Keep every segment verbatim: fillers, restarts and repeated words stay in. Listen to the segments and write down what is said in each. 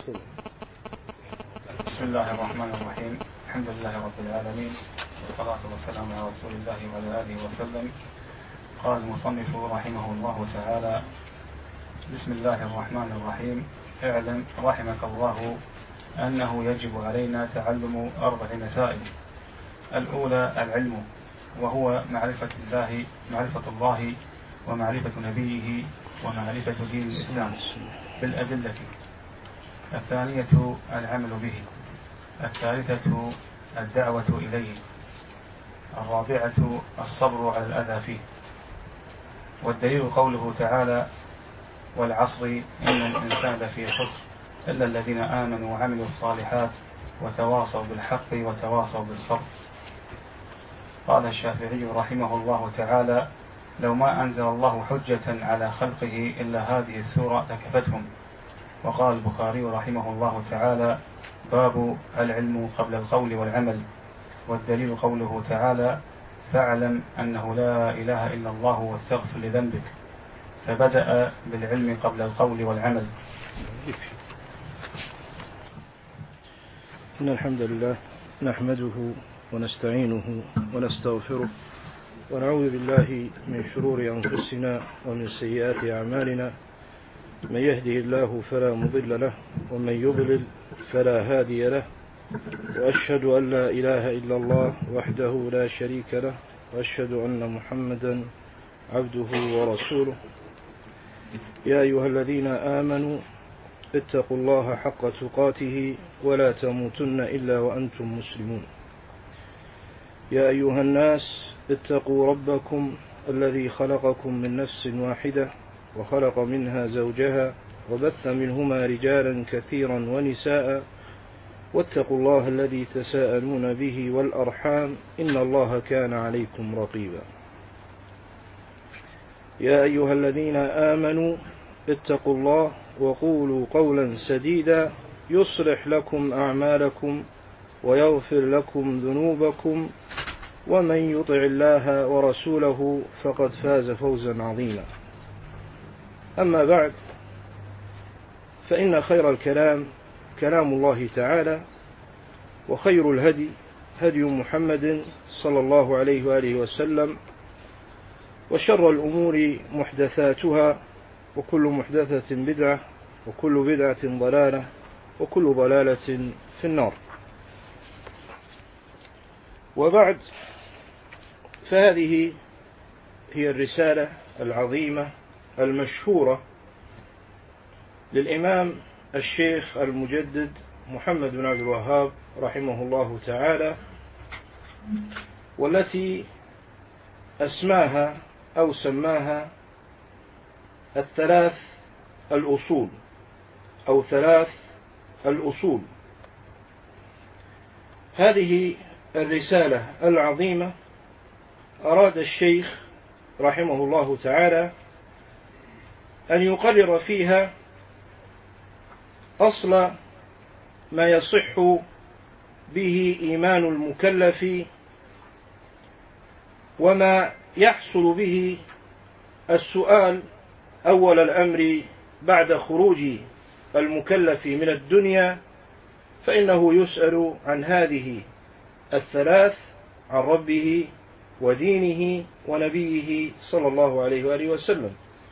بسم الله الرحمن الرحيم. الحمد لله رب العالمين، والصلاة والسلام على رسول الله وعلى آله وسلم. قال المصنف رحمه الله تعالى: بسم الله الرحمن الرحيم. اعلم رحمك الله أنه يجب علينا تعلم أربع مسائل. الأولى العلم، وهو معرفة الله معرفة الله ومعرفة نبيه ومعرفة دين الإسلام بالأدلة. الثانية العمل به. الثالثة الدعوة إليه. الرابعة الصبر على الأذى فيه. والدليل قوله تعالى: والعصر إن الإنسان لفي خسر إلا الذين آمنوا وعملوا الصالحات وتواصوا بالحق وتواصوا بالصبر. قال الشافعي رحمه الله تعالى: لو ما أنزل الله حجة على خلقه إلا هذه السورة لكفتهم. وقال البخاري رحمه الله تعالى: باب العلم قبل القول والعمل. والدليل قوله تعالى: فاعلم أنه لا إله إلا الله واستغفر لذنبك. فبدأ بالعلم قبل القول والعمل. إن الحمد لله نحمده ونستعينه ونستغفره ونعوذ بالله من شرور أنفسنا ومن سيئات أعمالنا. من يهده الله فلا مضل له ومن يضلل فلا هادي له. وأشهد أن لا إله إلا الله وحده لا شريك له، وأشهد أن محمدا عبده ورسوله. يا أيها الذين آمنوا اتقوا الله حق تقاته ولا تموتن إلا وأنتم مسلمون. يا أيها الناس اتقوا ربكم الذي خلقكم من نفس واحدة وخلق منها زوجها وبث منهما رجالا كثيرا ونساء، واتقوا الله الذي تساءلون به والأرحام إن الله كان عليكم رقيبا. يا أيها الذين آمنوا اتقوا الله وقولوا قولا سديدا يصلح لكم أعمالكم ويغفر لكم ذنوبكم، ومن يطع الله ورسوله فقد فاز فوزا عظيما. أما بعد، فإن خير الكلام كلام الله تعالى، وخير الهدي هدي محمد صلى الله عليه وآله وسلم، وشر الأمور محدثاتها، وكل محدثة بدعة، وكل بدعة ضلالة، وكل ضلالة في النار. وبعد، فهذه هي الرسالة العظيمة المشهورة للإمام الشيخ المجدد محمد بن عبد الوهاب رحمه الله تعالى، والتي أسماها أو سماها الثلاث الأصول أو ثلاث الأصول. هذه الرسالة العظيمة أراد الشيخ رحمه الله تعالى أن يقرر فيها أصل ما يصح به إيمان المكلف، وما يحصل به السؤال أول الأمر بعد خروج المكلف من الدنيا، فإنه يسأل عن هذه الثلاث: عن ربه ودينه ونبيه صلى الله عليه وآله وسلم.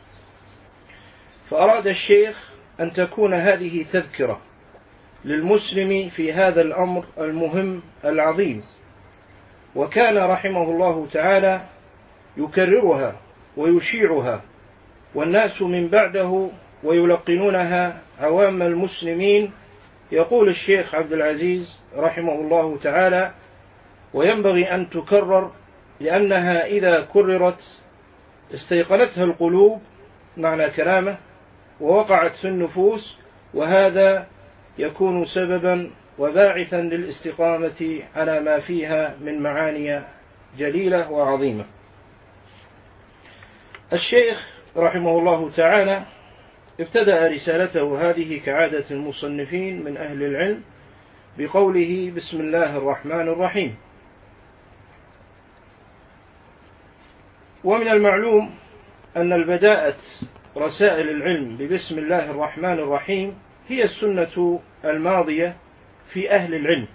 فأراد الشيخ أن تكون هذه تذكرة للمسلم في هذا الأمر المهم العظيم، وكان رحمه الله تعالى يكررها ويشيعها والناس من بعده ويلقنونها عوام المسلمين. يقول الشيخ عبد العزيز رحمه الله تعالى: وينبغي أن تكرر، لأنها إذا كررت استيقنتها القلوب معنى كلامه ووقعت في النفوس، وهذا يكون سببا وباعثا للاستقامة على ما فيها من معاني جليلة وعظيمة. الشيخ رحمه الله تعالى ابتدأ رسالته هذه كعادة المصنفين من أهل العلم بقوله: بسم الله الرحمن الرحيم. ومن المعلوم أن البداءة رسائل العلم ببسم الله الرحمن الرحيم هي السنة الماضية في أهل العلم،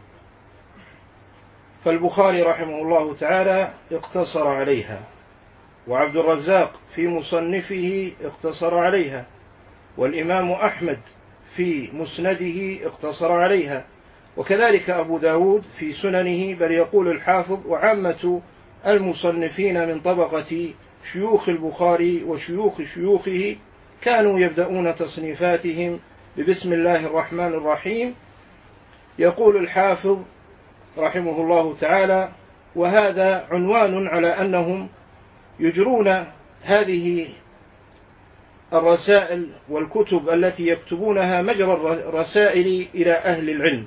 فالبخاري رحمه الله تعالى اقتصر عليها، وعبد الرزاق في مصنفه اقتصر عليها، والإمام أحمد في مسنده اقتصر عليها، وكذلك أبو داود في سننه، بل يقول الحافظ وعامة المصنفين من طبقة شيوخ البخاري وشيوخ شيوخه كانوا يبدأون تصنيفاتهم ببسم الله الرحمن الرحيم. يقول الحافظ رحمه الله تعالى: وهذا عنوان على أنهم يجرون هذه الرسائل والكتب التي يكتبونها مجرى الرسائل إلى أهل العلم،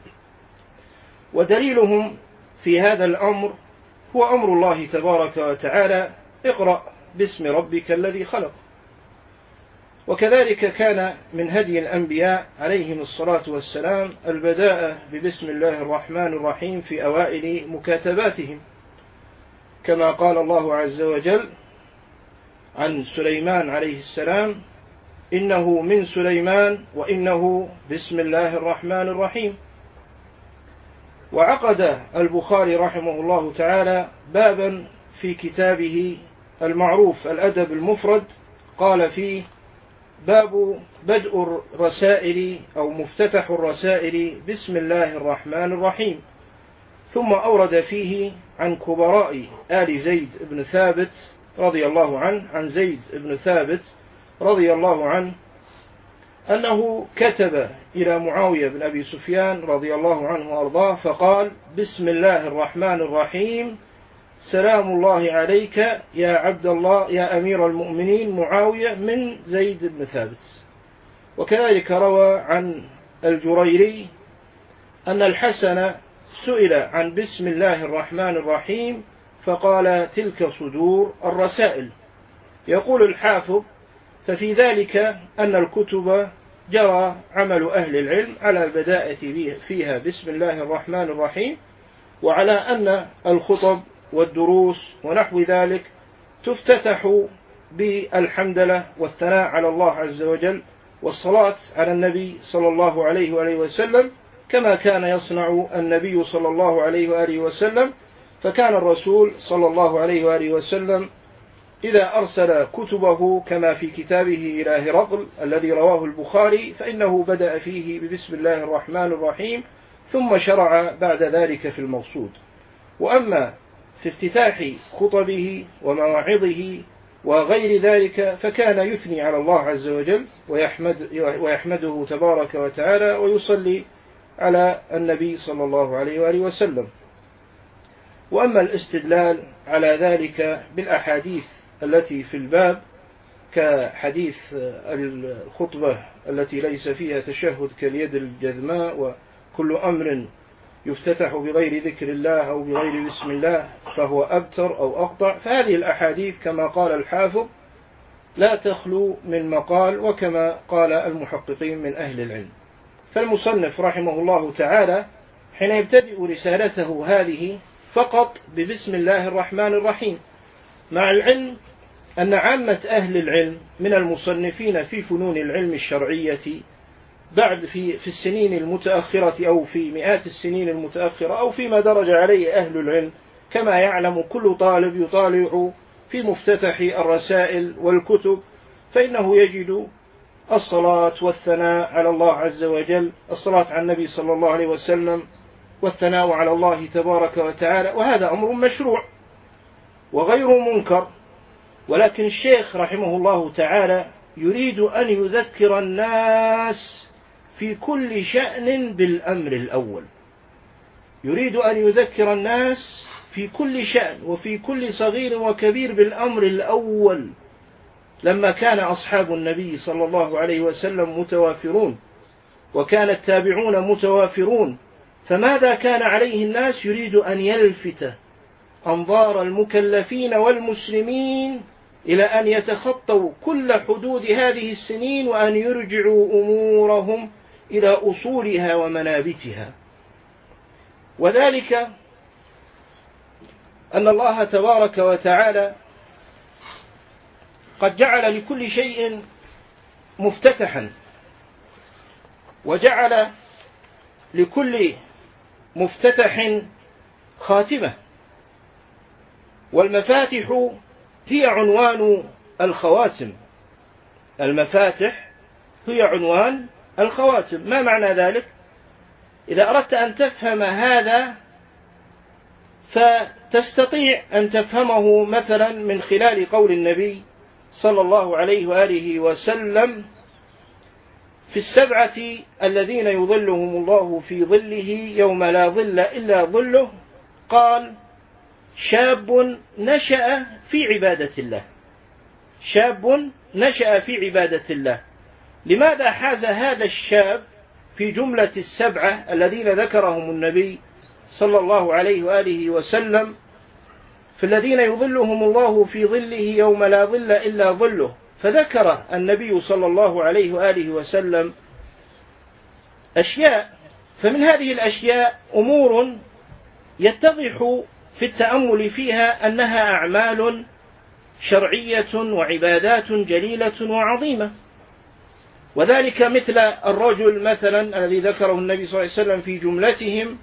ودليلهم في هذا الأمر هو أمر الله تبارك وتعالى: اقرأ باسم ربك الذي خلق. وكذلك كان من هدي الأنبياء عليهم الصلاة والسلام البداء ببسم الله الرحمن الرحيم في أوائل مكاتباتهم، كما قال الله عز وجل عن سليمان عليه السلام: إنه من سليمان وإنه بسم الله الرحمن الرحيم. وعقد البخاري رحمه الله تعالى بابا في كتابه المعروف الأدب المفرد، قال فيه: باب بدء الرسائل أو مفتتح الرسائل بسم الله الرحمن الرحيم. ثم أورد فيه عن كبراء آل زيد بن ثابت رضي الله عنه، عن زيد بن ثابت رضي الله عنه أنه كتب إلى معاوية بن أبي سفيان رضي الله عنه وأرضاه فقال: بسم الله الرحمن الرحيم، سلام الله عليك يا عبد الله يا أمير المؤمنين معاوية، من زيد بن ثابت. وكذلك روى عن الجريري أن الحسن سئل عن بسم الله الرحمن الرحيم فقال: تلك صدور الرسائل. يقول الحافظ: ففي ذلك أن الكتب جرى عمل أهل العلم على البداءة فيها بسم الله الرحمن الرحيم، وعلى أن الخطب والدروس ونحو ذلك تفتتح بالحمدلله والثناء على الله عز وجل والصلاة على النبي صلى الله عليه وآله وسلم، كما كان يصنع النبي صلى الله عليه وآله وسلم. فكان الرسول صلى الله عليه وآله وسلم إذا أرسل كتبه كما في كتابه إلى هرقل الذي رواه البخاري فإنه بدأ فيه ببسم الله الرحمن الرحيم، ثم شرع بعد ذلك في المقصود. وأما في افتتاح خطبه ومواعظه وغير ذلك فكان يثني على الله عز وجل ويحمد ويحمده تبارك وتعالى ويصلي على النبي صلى الله عليه وآله وسلم. وأما الاستدلال على ذلك بالأحاديث التي في الباب كحديث الخطبة التي ليس فيها تشهد كاليد الجذماء، وكل أمر يفتتح بغير ذكر الله أو بغير بسم الله فهو أبتر أو أقطع، فهذه الأحاديث كما قال الحافظ لا تخلو من مقال، وكما قال المحققين من أهل العلم. فالمصنف رحمه الله تعالى حين يبتدئ رسالته هذه فقط ببسم الله الرحمن الرحيم، مع العلم أن عامة أهل العلم من المصنفين في فنون العلم الشرعية بعد في في السنين المتأخرة أو في مئات السنين المتأخرة أو فيما درج عليه أهل العلم، كما يعلم كل طالب يطالع في مفتتح الرسائل والكتب، فإنه يجد الصلاة والثناء على الله عز وجل، الصلاة على النبي صلى الله عليه وسلم، والثناء على الله تبارك وتعالى، وهذا أمر مشروع وغير منكر. ولكن الشيخ رحمه الله تعالى يريد أن يذكر الناس في كل شأن بالأمر الأول، يريد أن يذكر الناس في كل شأن وفي كل صغير وكبير بالأمر الأول، لما كان أصحاب النبي صلى الله عليه وسلم متوافرون وكان التابعون متوافرون، فماذا كان عليه الناس؟ يريد أن يلفت أنظار المكلفين والمسلمين إلى أن يتخطوا كل حدود هذه السنين وأن يرجعوا أمورهم إلى أصولها ومنابتها. وذلك أن الله تبارك وتعالى قد جعل لكل شيء مفتتحا، وجعل لكل مفتتح خاتمة، والمفاتح هي عنوان الخواتم. المفاتح هي عنوان الخواتم. ما معنى ذلك؟ إذا أردت أن تفهم هذا فتستطيع أن تفهمه مثلا من خلال قول النبي صلى الله عليه وآله وسلم في السبعة الذين يظلهم الله في ظله يوم لا ظل إلا ظله، قال: شاب نشأ في عبادة الله. شاب نشأ في عبادة الله. لماذا حاز هذا الشاب في جملة السبعة الذين ذكرهم النبي صلى الله عليه وآله وسلم في الذين يظلهم الله في ظله يوم لا ظل إلا ظله؟ فذكر النبي صلى الله عليه وآله وسلم أشياء، فمن هذه الأشياء أمور يتضح في التأمل فيها أنها أعمال شرعية وعبادات جليلة وعظيمة. وذلك مثل الرجل مثلا الذي ذكره النبي صلى الله عليه وسلم في جملتهم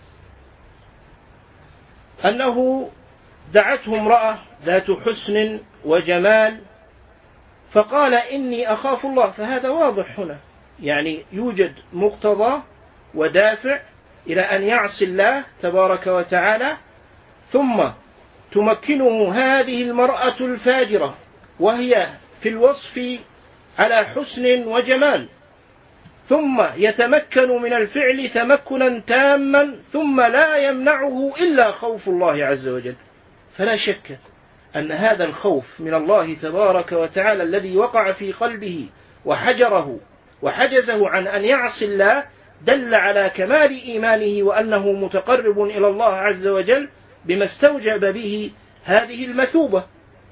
أنه دعته امرأة ذات حسن وجمال فقال: إني أخاف الله. فهذا واضح هنا، يعني يوجد مقتضى ودافع إلى أن يعصي الله تبارك وتعالى، ثم تمكنه هذه المرأة الفاجرة وهي في الوصف على حسن وجمال، ثم يتمكن من الفعل تمكنا تاما، ثم لا يمنعه إلا خوف الله عز وجل. فلا شك أن هذا الخوف من الله تبارك وتعالى الذي وقع في قلبه وحجره وحجزه عن أن يعصي الله دل على كمال إيمانه وأنه متقرب إلى الله عز وجل بما استوجب به هذه المثوبة.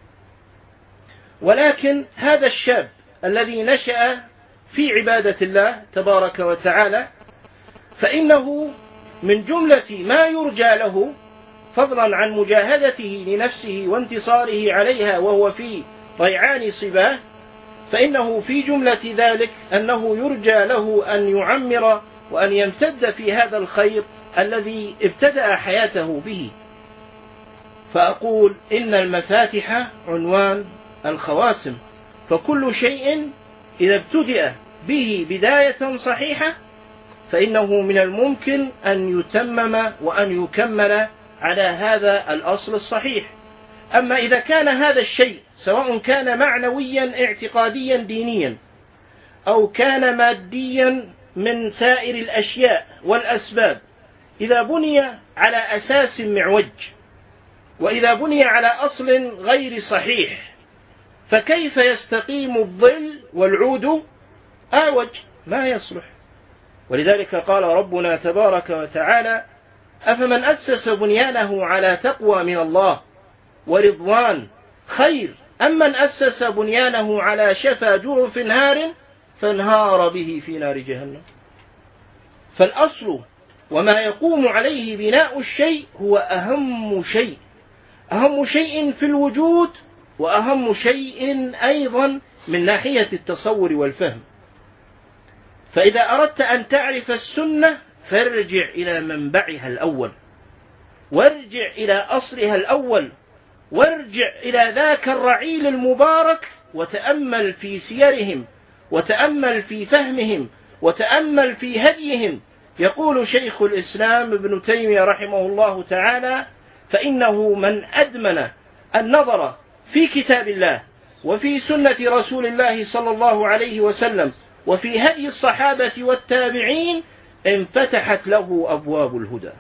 ولكن هذا الشاب الذي نشأ في عبادة الله تبارك وتعالى فإنه من جملة ما يرجى له، فضلا عن مجاهدته لنفسه وانتصاره عليها وهو في ريعان صباه، فإنه في جملة ذلك أنه يرجى له أن يعمر وأن يمتد في هذا الخير الذي ابتدأ حياته به. فأقول إن المفاتح عنوان الخواتم، فكل شيء إذا ابتدأ به بداية صحيحة فإنه من الممكن أن يتمم وأن يكمل على هذا الأصل الصحيح. أما إذا كان هذا الشيء سواء كان معنويا اعتقاديا دينيا أو كان ماديا من سائر الأشياء والأسباب، إذا بني على أساس معوج وإذا بني على أصل غير صحيح فكيف يستقيم الظل والعود أعوج؟ ما يصلح. ولذلك قال ربنا تبارك وتعالى: أفمن أسس بنيانه على تقوى من الله ورضوان خير أم من أسس بنيانه على شفا جرف نار فانهار به في نار جهنم. فالأصل وما يقوم عليه بناء الشيء هو أهم شيء، أهم شيء في الوجود وأهم شيء أيضا من ناحية التصور والفهم. فإذا أردت أن تعرف السنة فارجع إلى منبعها الأول، وارجع إلى أصلها الأول، وارجع إلى ذاك الرعيل المبارك وتأمل في سيرهم وتأمل في فهمهم وتأمل في هديهم. يقول شيخ الإسلام ابن تيمية رحمه الله تعالى: فإنه من أدمن النظر في كتاب الله وفي سنة رسول الله صلى الله عليه وسلم وفي هدي الصحابة والتابعين انفتحت له أبواب الهدى.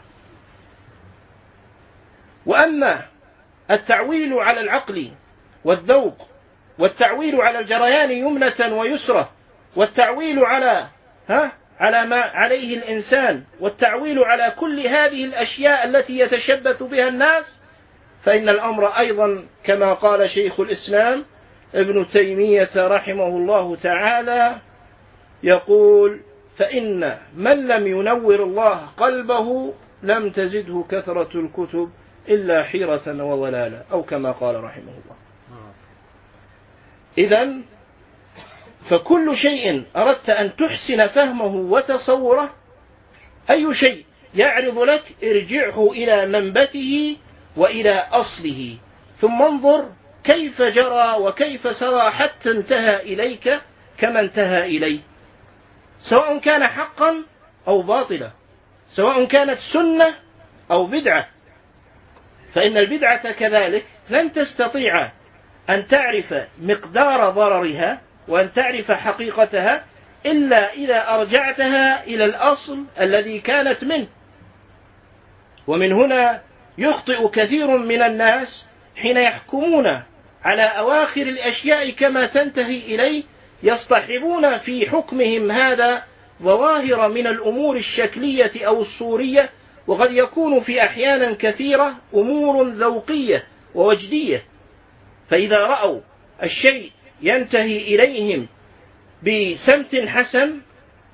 وأما التعويل على العقل والذوق والتعويل على الجريان يمنة ويسرة والتعويل على ها على ما عليه الإنسان والتعويل على كل هذه الأشياء التي يتشبث بها الناس، فإن الأمر أيضا كما قال شيخ الإسلام ابن تيمية رحمه الله تعالى يقول: فإن من لم ينور الله قلبه لم تزده كثرة الكتب إلا حيرة وضلالا، أو كما قال رحمه الله. إذن فكل شيء أردت أن تحسن فهمه وتصوره، أي شيء يعرض لك ارجعه إلى منبته وإلى أصله، ثم انظر كيف جرى وكيف سرى حتى انتهى إليك كما انتهى إليه، سواء كان حقا أو باطلا، سواء كانت سنة أو بدعة. فإن البدعة كذلك لن تستطيع أن تعرف مقدار ضررها وأن تعرف حقيقتها إلا إذا أرجعتها إلى الأصل الذي كانت منه. ومن هنا يخطئ كثير من الناس حين يحكمون على أواخر الأشياء كما تنتهي إليه، يصطحبون في حكمهم هذا ظواهر من الأمور الشكلية أو الصورية، وقد يكون في أحيانا كثيرة أمور ذوقية ووجدية. فإذا رأوا الشيء ينتهي إليهم بسمت حسن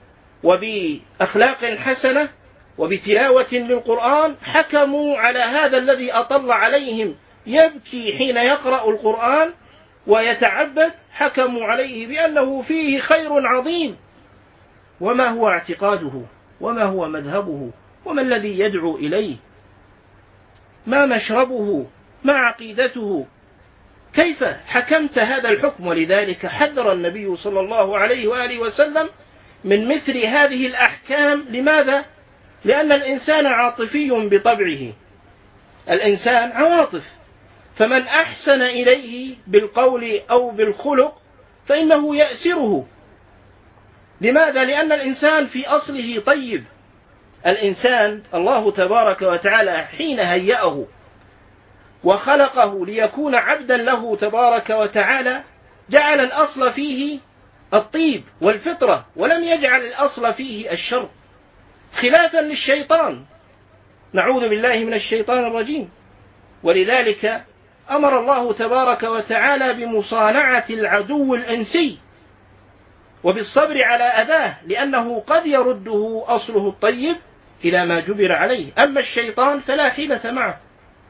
وبأخلاق حسنة وبتلاوة للقرآن، حكموا على هذا الذي أطل عليهم يبكي حين يقرأ القرآن ويتعبد، حكموا عليه بأنه فيه خير عظيم. وما هو اعتقاده؟ وما هو مذهبه؟ وما الذي يدعو إليه؟ ما مشربه؟ ما عقيدته؟ كيف حكمت هذا الحكم؟ ولذلك حذر النبي صلى الله عليه وآله وسلم من مثل هذه الأحكام. لماذا؟ لأن الإنسان عاطفي بطبعه، الإنسان عواطف، فمن أحسن إليه بالقول أو بالخلق فإنه يأسره. لماذا؟ لأن الإنسان في أصله طيب. الإنسان الله تبارك وتعالى حين هيأه وخلقه ليكون عبدا له تبارك وتعالى جعل الأصل فيه الطيب والفطرة، ولم يجعل الأصل فيه الشر، خلافا للشيطان، نعوذ بالله من الشيطان الرجيم. ولذلك أمر الله تبارك وتعالى بمصانعة العدو الإنسي وبالصبر على أذاه، لأنه قد يرده أصله الطيب إلى ما جبر عليه. أما الشيطان فلا حيلة معه،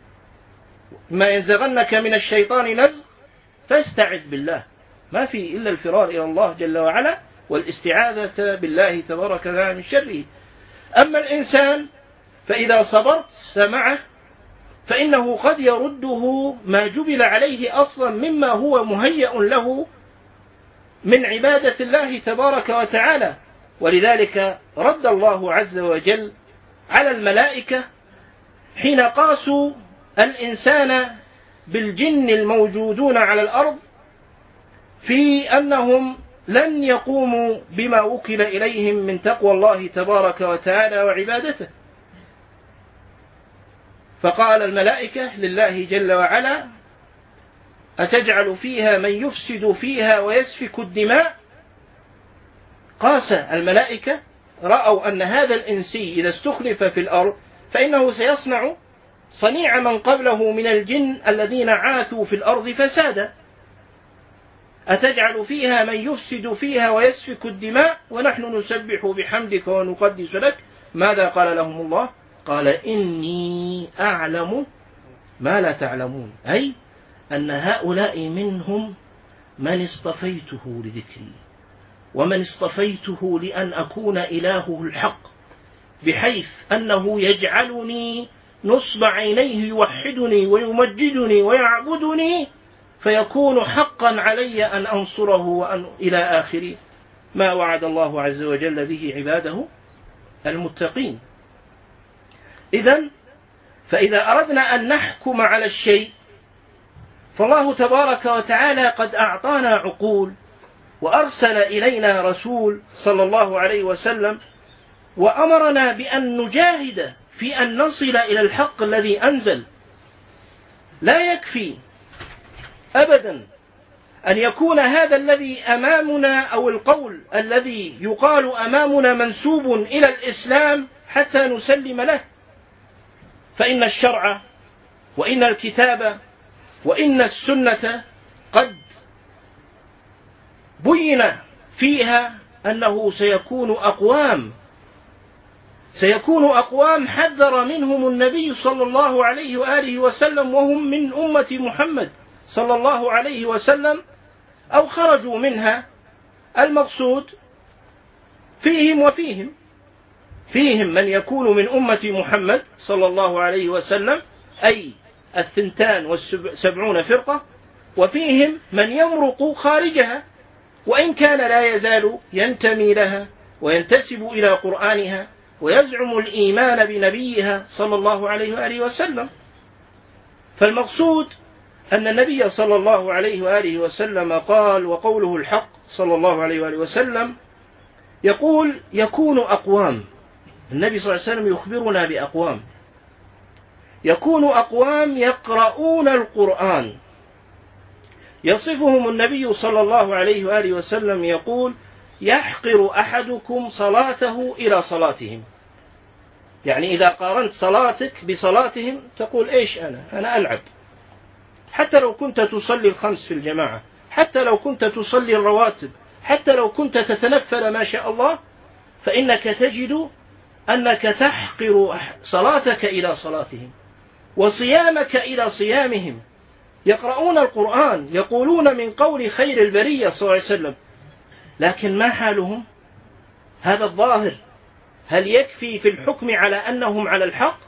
ما ينزغنك من الشيطان نزغ فاستعذ بالله، ما في إلا الفرار إلى الله جل وعلا والاستعاذة بالله تبارك وتعالى من شره. أما الإنسان فإذا صبرت سمعه فإنه قد يرده ما جبل عليه أصلا مما هو مهيأ له من عبادة الله تبارك وتعالى. ولذلك رد الله عز وجل على الملائكة حين قاسوا الإنسان بالجن الموجودون على الأرض في أنهم لن يقوموا بما وكل إليهم من تقوى الله تبارك وتعالى وعبادته. فقال الملائكة لله جل وعلا: أتجعل فيها من يفسد فيها ويسفك الدماء؟ قاس الملائكة، رأوا أن هذا الإنسي إذا استخلف في الأرض فإنه سيصنع صنيع من قبله من الجن الذين عاثوا في الأرض فسادا. أتجعل فيها من يفسد فيها ويسفك الدماء ونحن نسبح بحمدك ونقدس لك؟ ماذا قال لهم الله؟ قال: إني أعلم ما لا تعلمون، أي أن هؤلاء منهم من اصطفيته لذكري ومن اصطفيته لأن أكون إلهه الحق، بحيث أنه يجعلني نصب عينيه يوحدني ويمجدني ويعبدني، فيكون حقا علي أن أنصره وأن إلى آخر ما وعد الله عز وجل به عباده المتقين. إذن فإذا أردنا أن نحكم على الشيء فالله تبارك وتعالى قد أعطانا عقول وأرسل إلينا رسول صلى الله عليه وسلم وأمرنا بأن نجاهد في أن نصل إلى الحق الذي أنزل. لا يكفي أبدا أن يكون هذا الذي أمامنا أو القول الذي يقال أمامنا منسوب إلى الإسلام حتى نسلم له، فإن الشرع وإن الكتاب وإن السنة قد بين فيها أنه سيكون أقوام سيكون أقوام حذر منهم النبي صلى الله عليه وآله وسلم وهم من أمة محمد صلى الله عليه وسلم، أو خرجوا منها المقصود فيهم وفيهم، فيهم من يكون من أمة محمد صلى الله عليه وسلم، أي الثنتان والسبعون فرقة، وفيهم من يمرق خارجها وإن كان لا يزال ينتمي لها وينتسب إلى قرآنها ويزعم الإيمان بنبيها صلى الله عليه وآله وسلم. فالمقصود أن النبي صلى الله عليه وآله وسلم قال، وقوله الحق صلى الله عليه وآله وسلم يقول: يكون أقوام، النبي صلى الله عليه وسلم يخبرنا بأقوام، يكون أقوام يقرؤون القرآن، يصفهم النبي صلى الله عليه وآله وسلم يقول: يحقر أحدكم صلاته إلى صلاتهم. يعني إذا قارنت صلاتك بصلاتهم تقول: إيش أنا أنا ألعب، حتى لو كنت تصلي الخمس في الجماعة، حتى لو كنت تصلي الرواتب، حتى لو كنت تتنفل ما شاء الله، فإنك تجد أنك تحقر صلاتك إلى صلاتهم وصيامك إلى صيامهم. يقرؤون القرآن، يقولون من قول خير البرية صلى الله عليه وسلم، لكن ما حالهم؟ هذا الظاهر. هل يكفي في الحكم على أنهم على الحق؟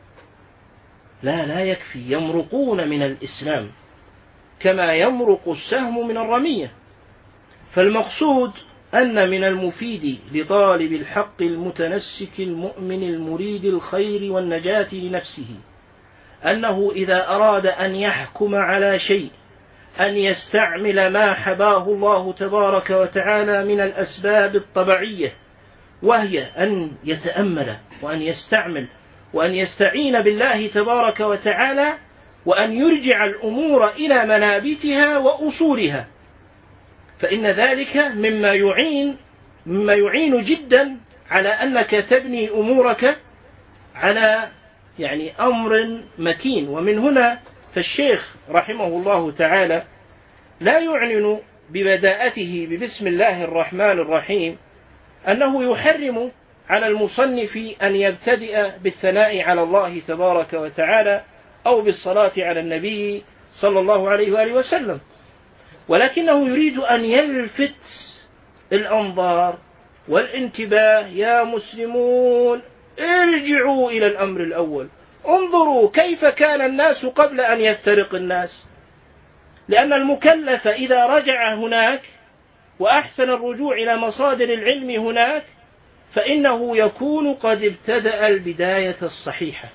لا لا يكفي، يمرقون من الإسلام كما يمرق السهم من الرمية. فالمقصود أن من المفيد لطالب الحق المتنسك المؤمن المريد الخير والنجاة لنفسه أنه إذا أراد أن يحكم على شيء أن يستعمل ما حباه الله تبارك وتعالى من الأسباب الطبيعية، وهي أن يتأمل وأن يستعمل وأن يستعين بالله تبارك وتعالى وأن يرجع الأمور إلى منابتها وأصولها، فإن ذلك مما يعين مما يعين جدا على أنك تبني أمورك على يعني أمر متين. ومن هنا فالشيخ رحمه الله تعالى لا يعلن ببداءته ببسم الله الرحمن الرحيم أنه يحرم على المصنف أن يبتدئ بالثناء على الله تبارك وتعالى أو بالصلاة على النبي صلى الله عليه وآله وسلم، ولكنه يريد أن يلفت الأنظار والانتباه: يا مسلمون ارجعوا إلى الأمر الأول، انظروا كيف كان الناس قبل أن يفترق الناس. لأن المكلف إذا رجع هناك وأحسن الرجوع إلى مصادر العلم هناك فإنه يكون قد ابتدأ البداية الصحيحة،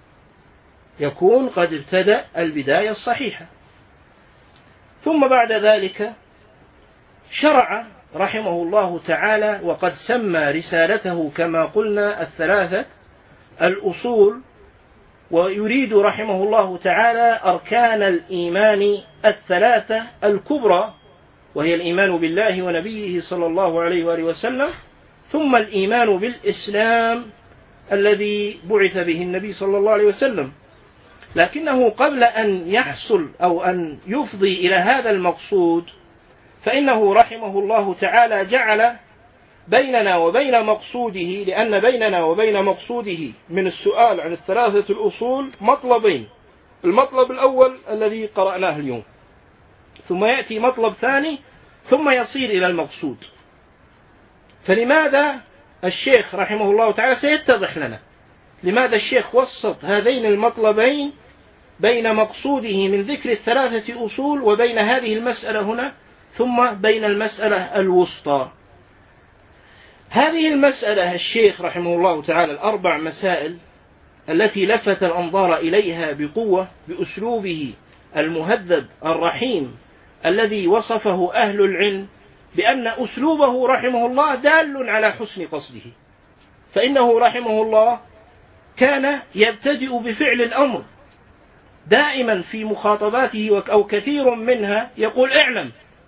يكون قد ابتدأ البداية الصحيحة. ثم بعد ذلك شرع رحمه الله تعالى، وقد سمى رسالته كما قلنا الثلاثة الأصول، ويريد رحمه الله تعالى أركان الإيمان الثلاثة الكبرى، وهي الإيمان بالله ونبيه صلى الله عليه وآله وسلم، ثم الإيمان بالإسلام الذي بعث به النبي صلى الله عليه وسلم. لكنه قبل أن يحصل أو أن يفضي إلى هذا المقصود فإنه رحمه الله تعالى جعل بيننا وبين مقصوده، لأن بيننا وبين مقصوده من السؤال عن الثلاثة الأصول مطلبين: المطلب الأول الذي قرأناه اليوم، ثم يأتي مطلب ثاني، ثم يصير إلى المقصود. فلماذا الشيخ رحمه الله تعالى سيتضح لنا لماذا الشيخ وسط هذين المطلبين بين مقصوده من ذكر الثلاثة أصول وبين هذه المسألة هنا، ثم بين المسألة الوسطى. هذه المسألة الشيخ رحمه الله تعالى الأربع مسائل التي لفت الأنظار إليها بقوة بأسلوبه المهذب الرحيم الذي وصفه أهل العلم بأن أسلوبه رحمه الله دال على حسن قصده، فإنه رحمه الله كان يبتدئ بفعل الأمر دائما في مخاطباته، أو كثير منها يقول: اعلم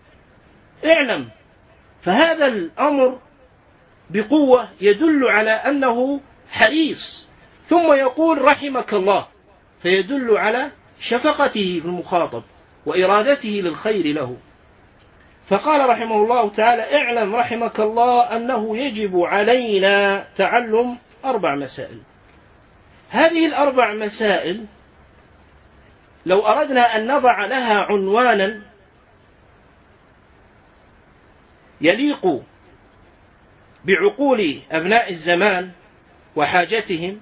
اعلم. فهذا الأمر بقوة يدل على أنه حريص، ثم يقول: رحمك الله، فيدل على شفقته بالمخاطب وإرادته للخير له. فقال رحمه الله تعالى: اعلم رحمك الله أنه يجب علينا تعلم أربع مسائل. هذه الأربع مسائل لو أردنا أن نضع لها عنوانا يليق بعقول أبناء الزمان وحاجتهم،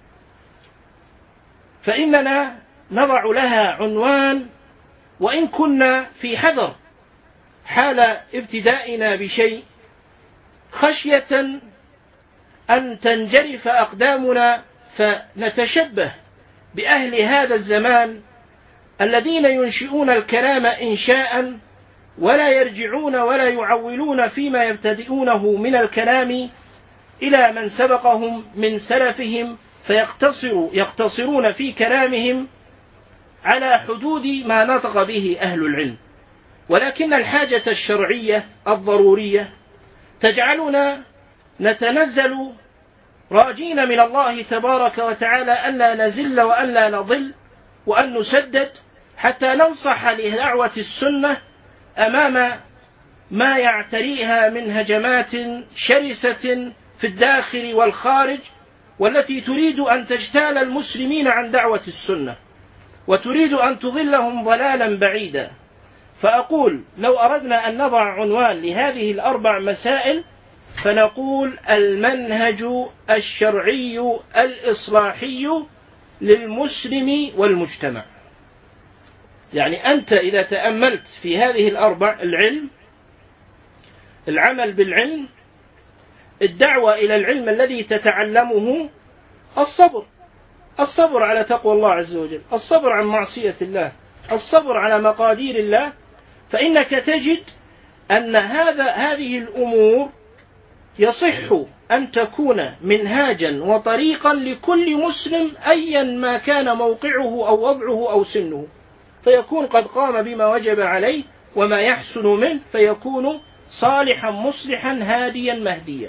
فإننا نضع لها عنوان وإن كنا في حذر حال ابتدائنا بشيء، خشية أن تنجرف أقدامنا فنتشبه بأهل هذا الزمان الذين ينشئون الكلام إنشاء ولا يرجعون ولا يعولون فيما يبتدئونه من الكلام إلى من سبقهم من سلفهم، فيقتصر يقتصرون في كلامهم على حدود ما نطق به أهل العلم. ولكن الحاجة الشرعية الضرورية تجعلنا نتنزل راجين من الله تبارك وتعالى ألا نزل وألا نضل وأن نسدد، حتى ننصح لدعوة السنة أمام ما يعتريها من هجمات شرسة في الداخل والخارج، والتي تريد أن تجتال المسلمين عن دعوة السنة وتريد أن تضلهم ضلالا بعيدا. فأقول لو أردنا أن نضع عنوان لهذه الأربع مسائل فنقول المنهج الشرعي الإصلاحي للمسلم والمجتمع. يعني أنت إذا تأملت في هذه الأربع، العلم، العمل بالعلم، الدعوة إلى العلم الذي تتعلمه، الصبر الصبر على تقوى الله عز وجل، الصبر عن معصية الله، الصبر على مقادير الله، فإنك تجد أن هذا هذه الأمور يصح أن تكون منهاجا وطريقا لكل مسلم أيا ما كان موقعه أو وضعه أو سنه، فيكون قد قام بما وجب عليه وما يحسن منه، فيكون صالحا مصلحا هاديا مهديا.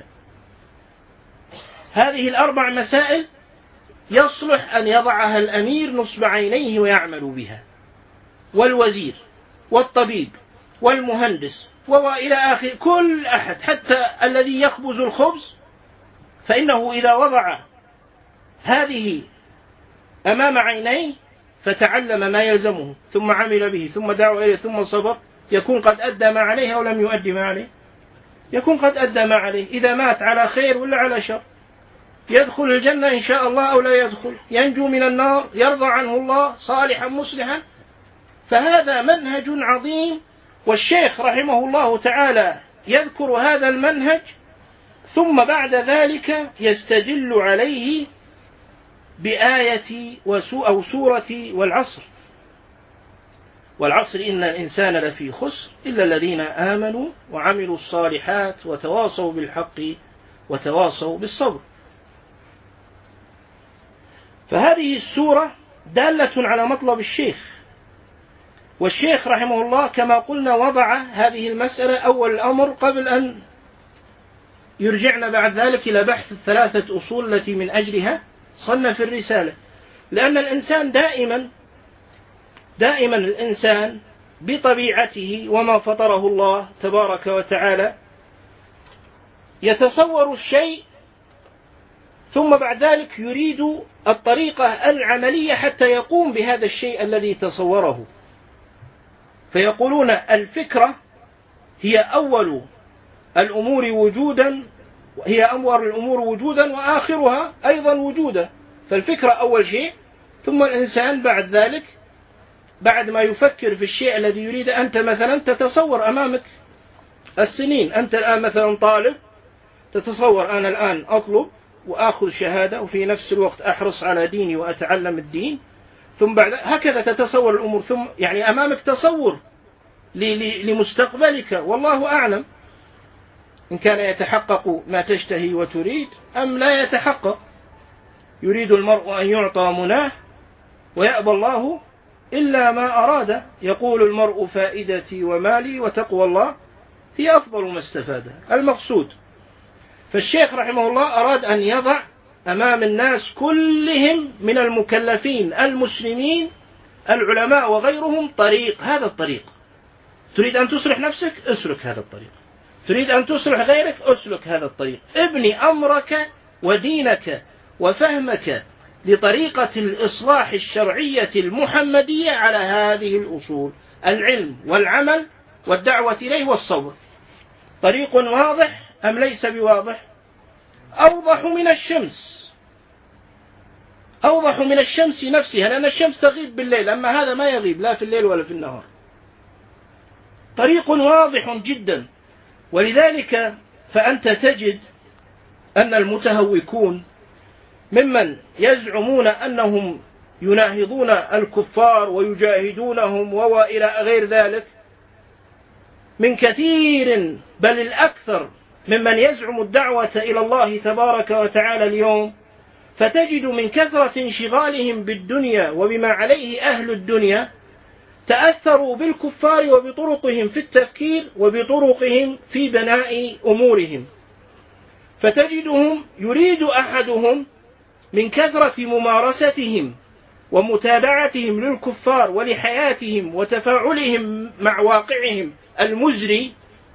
هذه الأربع مسائل يصلح أن يضعها الأمير نصب عينيه ويعمل بها، والوزير والطبيب والمهندس وإلى آخر كل أحد، حتى الذي يخبز الخبز، فإنه إذا وضع هذه أمام عينيه فتعلم ما يلزمه ثم عمل به ثم دعا إليه ثم صبر، يكون قد أدى ما عليه أو لم يؤدي ما عليه، يكون قد أدى ما عليه. إذا مات على خير ولا على شر، يدخل الجنة إن شاء الله أو لا يدخل، ينجو من النار، يرضى عنه الله، صالحا مصلحا. فهذا منهج عظيم، والشيخ رحمه الله تعالى يذكر هذا المنهج، ثم بعد ذلك يستدل عليه بآية أو سورة والعصر، والعصر إن الإنسان لفي خسر إلا الذين آمنوا وعملوا الصالحات وتواصوا بالحق وتواصوا بالصبر. فهذه السورة دالة على مطلب الشيخ، والشيخ رحمه الله كما قلنا وضع هذه المسألة أول الأمر قبل أن يرجعنا بعد ذلك إلى بحث الثلاثة أصول التي من أجلها صنف الرسالة. لأن الإنسان دائما دائما الإنسان بطبيعته وما فطره الله تبارك وتعالى يتصور الشيء ثم بعد ذلك يريد الطريقة العملية حتى يقوم بهذا الشيء الذي تصوره. فيقولون الفكرة هي أول الأمور وجودا، هي أول الأمور وجودا وآخرها أيضا وجودا. فالفكرة أول شيء، ثم الإنسان بعد ذلك بعد ما يفكر في الشيء الذي يريد. أنت مثلا تتصور أمامك السنين، أنت الآن مثلا طالب، تتصور أنا الآن أطلب وأخذ شهادة وفي نفس الوقت أحرص على ديني وأتعلم الدين، ثم بعد هكذا تتصور الأمور، ثم يعني أمامك تصور لمستقبلك، والله أعلم إن كان يتحقق ما تشتهي وتريد أم لا يتحقق. يريد المرء أن يعطى مناه ويأبى الله إلا ما أراد. يقول المرء فائدتي ومالي وتقوى الله هي أفضل ما استفاده المقصود. فالشيخ رحمه الله أراد أن يضع أمام الناس كلهم من المكلفين المسلمين العلماء وغيرهم طريق، هذا الطريق. تريد أن تصلح نفسك، اسلك هذا الطريق. تريد أن تصلح غيرك، اسلك هذا الطريق. ابني أمرك ودينك وفهمك لطريقة الإصلاح الشرعية المحمدية على هذه الأصول: العلم والعمل والدعوة إليه والصبر. طريق واضح أم ليس بواضح؟ أوضح من الشمس، أوضح من الشمس نفسها، لأن الشمس تغيب بالليل، أما هذا ما يغيب لا في الليل ولا في النهار. طريق واضح جدا. ولذلك فأنت تجد أن المتهوكون ممن يزعمون أنهم يناهضون الكفار ويجاهدونهم وإلى غير ذلك من كثير بل الأكثر ممن يزعم الدعوة إلى الله تبارك وتعالى اليوم، فتجد من كثرة انشغالهم بالدنيا وبما عليه أهل الدنيا تأثروا بالكفار وبطرقهم في التفكير وبطرقهم في بناء أمورهم. فتجدهم يريد أحدهم من كثرة ممارستهم ومتابعتهم للكفار ولحياتهم وتفاعلهم مع واقعهم المزري،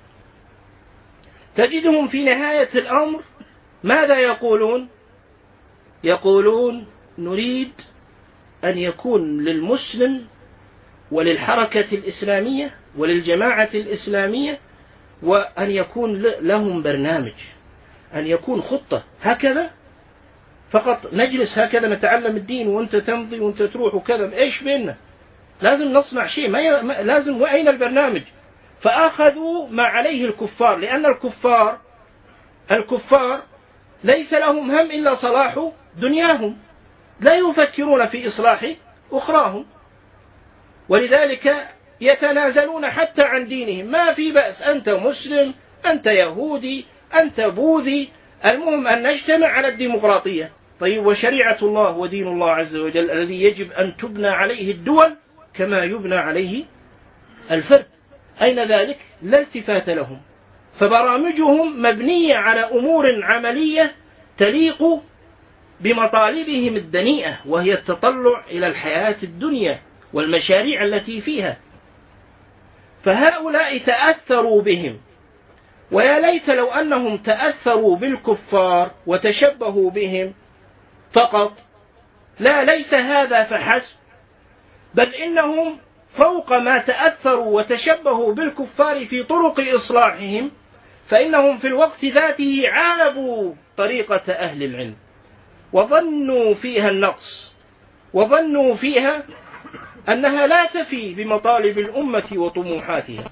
تجدهم في نهاية الأمر ماذا يقولون؟ يقولون نريد أن يكون للمسلم وللحركة الإسلامية وللجماعة الإسلامية وأن يكون لهم برنامج، أن يكون خطة، هكذا فقط نجلس هكذا نتعلم الدين وأنت تمضي وأنت تروح وكذا، إيش بيننا؟ لازم نصنع شيء، ما ي... ما... لازم، وأين البرنامج؟ فأخذوا ما عليه الكفار، لأن الكفار الكفار ليس لهم هم إلا صلاح دنياهم، لا يفكرون في إصلاح أخراهم، ولذلك يتنازلون حتى عن دينهم. ما في بأس، أنت مسلم، أنت يهودي، أنت بوذي، المهم أن نجتمع على الديمقراطية. طيب وشريعة الله ودين الله عز وجل الذي يجب أن تبنى عليه الدول كما يبنى عليه الفرد، أين ذلك؟ لا التفات لهم. فبرامجهم مبنية على أمور عملية تليق بمطالبهم الدنيئة، وهي التطلع إلى الحياة الدنيا والمشاريع التي فيها. فهؤلاء تأثروا بهم، ويا ليت لو أنهم تأثروا بالكفار وتشبهوا بهم فقط، لا ليس هذا فحسب، بل إنهم فوق ما تأثروا وتشبهوا بالكفار في طرق إصلاحهم، فإنهم في الوقت ذاته عابوا طريقة أهل العلم وظنوا فيها النقص، وظنوا فيها أنها لا تفي بمطالب الأمة وطموحاتها.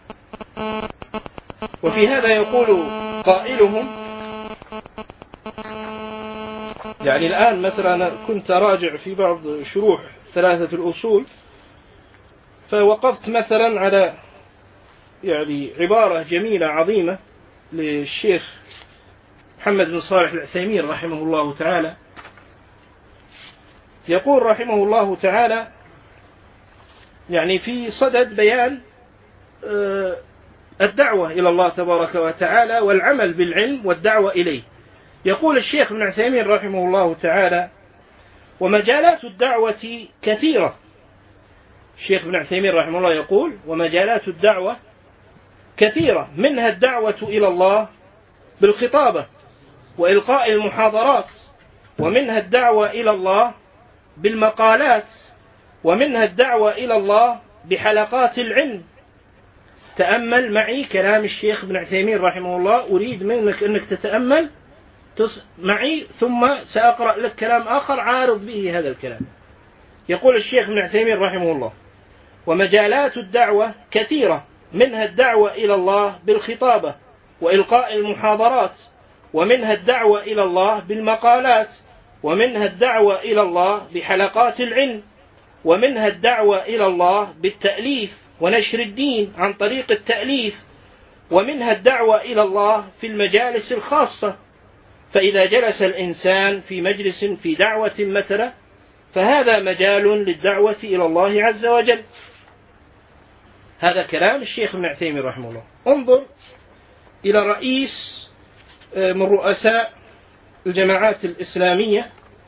وفي هذا يقول قائلهم، يعني الآن مثلا أنا كنت راجع في بعض شروح ثلاثة الأصول، فوقفت مثلا على يعني عبارة جميلة عظيمة للشيخ محمد بن صالح العثيمين رحمه الله تعالى، يقول رحمه الله تعالى يعني في صدد بيان الدعوة إلى الله تبارك وتعالى والعمل بالعلم والدعوة إليه. يقول الشيخ ابن عثيمين رحمه الله تعالى: ومجالات الدعوة كثيرة. الشيخ ابن عثيمين رحمه الله يقول: ومجالات الدعوة كثيرة، منها الدعوة إلى الله بالخطابة وإلقاء المحاضرات، ومنها الدعوة إلى الله بالمقالات، ومنها الدعوة إلى الله بحلقات العلم. تأمل معي كلام الشيخ ابن عثيمين رحمه الله، أريد منك أنك تتأمل معي، ثم سأقرأ لك كلام آخر عارض به هذا الكلام. يقول الشيخ ابن عثيمين رحمه الله: ومجالات الدعوة كثيرة، منها الدعوة إلى الله بالخطابة وإلقاء المحاضرات، ومنها الدعوة إلى الله بالمقالات، ومنها الدعوة إلى الله بحلقات العلم، ومنها الدعوة إلى الله بالتأليف ونشر الدين عن طريق التأليف، ومنها الدعوة إلى الله في المجالس الخاصة، فإذا جلس الإنسان في مجلس في دعوة مثلا فهذا مجال للدعوة إلى الله عز وجل. هذا كلام الشيخ ابن عثيمين رحمه الله. انظر إلى رئيس من رؤساء الجماعات الإسلامية،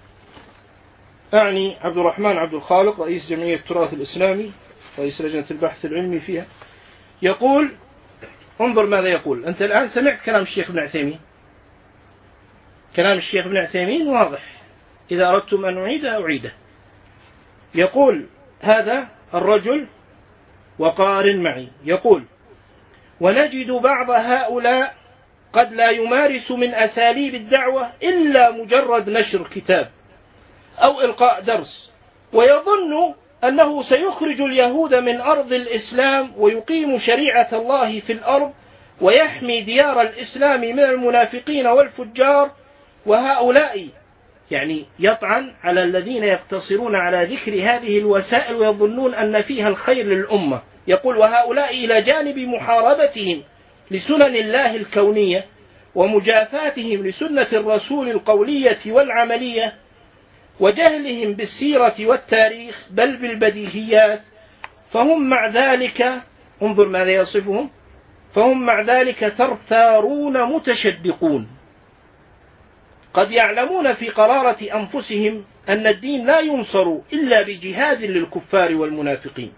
أعني عبد الرحمن عبد الخالق، رئيس جمعية التراث الإسلامي، رئيس لجنة البحث العلمي فيها، يقول، انظر ماذا يقول. أنت الآن سمعت كلام الشيخ ابن عثيمين، كلام الشيخ ابن عثيمين واضح، إذا أردتم أن أعيده أعيده. يقول هذا الرجل، وقارن معي، يقول: ونجد بعض هؤلاء قد لا يمارس من أساليب الدعوة إلا مجرد نشر كتاب أو إلقاء درس، ويظن أنه سيخرج اليهود من أرض الإسلام ويقيم شريعة الله في الأرض ويحمي ديار الإسلام من المنافقين والفجار. وهؤلاء يعني يطعن على الذين يقتصرون على ذكر هذه الوسائل ويظنون أن فيها الخير للأمة. يقول: وهؤلاء إلى جانب محاربتهم لسنن الله الكونية ومجافاتهم لسنة الرسول القولية والعملية وجهلهم بالسيرة والتاريخ بل بالبديهيات، فهم مع ذلك، انظر ماذا يصفهم، فهم مع ذلك ترثارون متشدقون، قد يعلمون في قرارة أنفسهم أن الدين لا ينصر إلا بجهاد للكفار والمنافقين،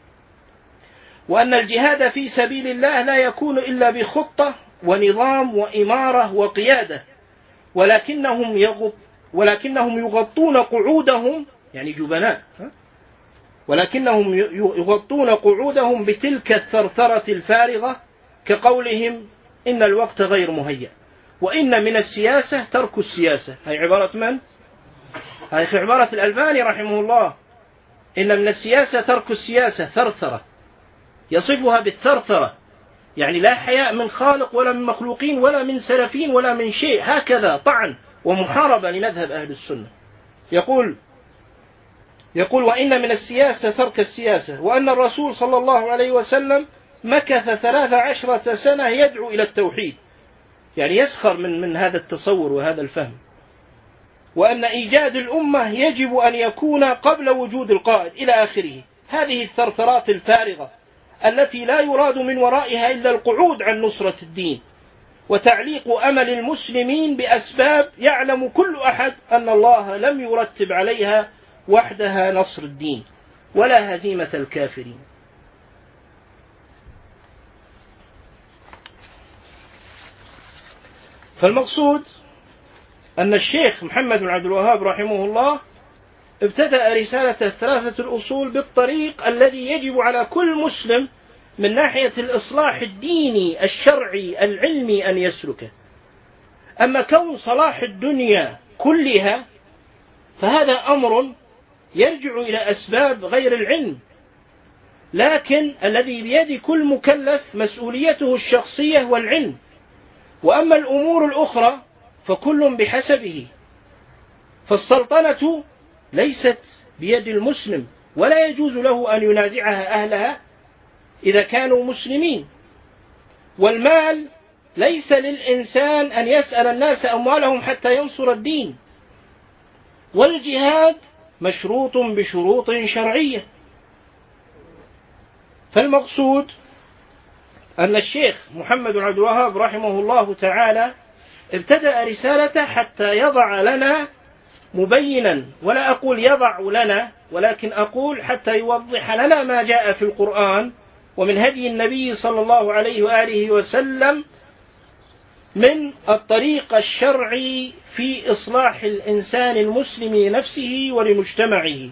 وأن الجهاد في سبيل الله لا يكون إلا بخطة ونظام وإمارة وقيادة، ولكنهم يغط ولكنهم يغطون قعودهم، يعني جبناء، ولكنهم يغطون قعودهم بتلك الثرثرة الفارغة، كقولهم: إن الوقت غير مهيأ، وإن من السياسة ترك السياسة. هذه عبارة من؟ هذه عبارة الألباني رحمه الله. إن من السياسة ترك السياسة، ثرثرة، يصفها بالثرثرة، يعني لا حياء من خالق ولا من مخلوقين ولا من سلفين ولا من شيء، هكذا طعن ومحاربة لمذهب أهل السنة. يقول يقول وإن من السياسة ترك السياسة، وأن الرسول صلى الله عليه وسلم مكث ثلاث عشرة سنة يدعو إلى التوحيد، يعني يسخر من من هذا التصور وهذا الفهم، وأن إيجاد الأمة يجب أن يكون قبل وجود القائد إلى آخره. هذه الثرثرات الفارغة التي لا يراد من ورائها إلا القعود عن نصرة الدين وتعليق أمل المسلمين بأسباب يعلم كل أحد أن الله لم يرتب عليها وحدها نصر الدين ولا هزيمة الكافرين. فالمقصود أن الشيخ محمد بن عبد الوهاب رحمه الله ابتدأ رسالة الثلاثة الأصول بالطريق الذي يجب على كل مسلم من ناحية الإصلاح الديني الشرعي العلمي أن يسلكه. أما كون صلاح الدنيا كلها فهذا أمر يرجع إلى أسباب غير العلم، لكن الذي بيد كل مكلف مسؤوليته الشخصية والعلم. وأما الأمور الأخرى فكل بحسبه، فالسلطنة ليست بيد المسلم ولا يجوز له أن ينازعها أهلها إذا كانوا مسلمين، والمال ليس للإنسان أن يسأل الناس أموالهم حتى ينصر الدين، والجهاد مشروط بشروط شرعية. فالمقصود أن الشيخ محمد بن عبد الوهاب رحمه الله تعالى ابتدأ رسالته حتى يضع لنا مبينا، ولا أقول يضع لنا ولكن أقول حتى يوضح لنا ما جاء في القرآن ومن هدي النبي صلى الله عليه وآله وسلم من الطريق الشرعي في إصلاح الإنسان المسلم لنفسه ولمجتمعه.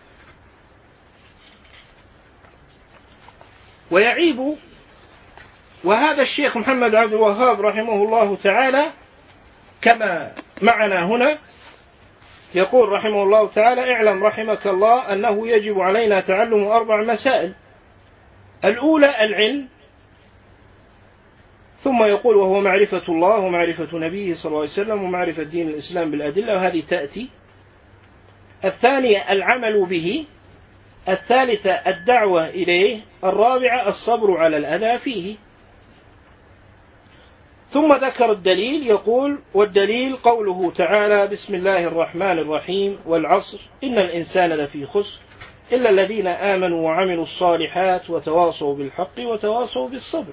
ويعيب وهذا الشيخ محمد عبد الوهاب رحمه الله تعالى كما معنا هنا يقول رحمه الله تعالى: اعلم رحمك الله أنه يجب علينا تعلم أربع مسائل. الأولى العلم، ثم يقول وهو معرفة الله ومعرفة نبيه صلى الله عليه وسلم ومعرفة دين الإسلام بالأدلة، وهذه تأتي. الثانية العمل به. الثالثة الدعوة إليه. الرابعة الصبر على الأذى فيه. ثم ذكر الدليل، يقول: والدليل قوله تعالى: بسم الله الرحمن الرحيم، والعصر إن الإنسان لفي خسر إلا الذين آمنوا وعملوا الصالحات وتواصوا بالحق وتواصوا بالصبر.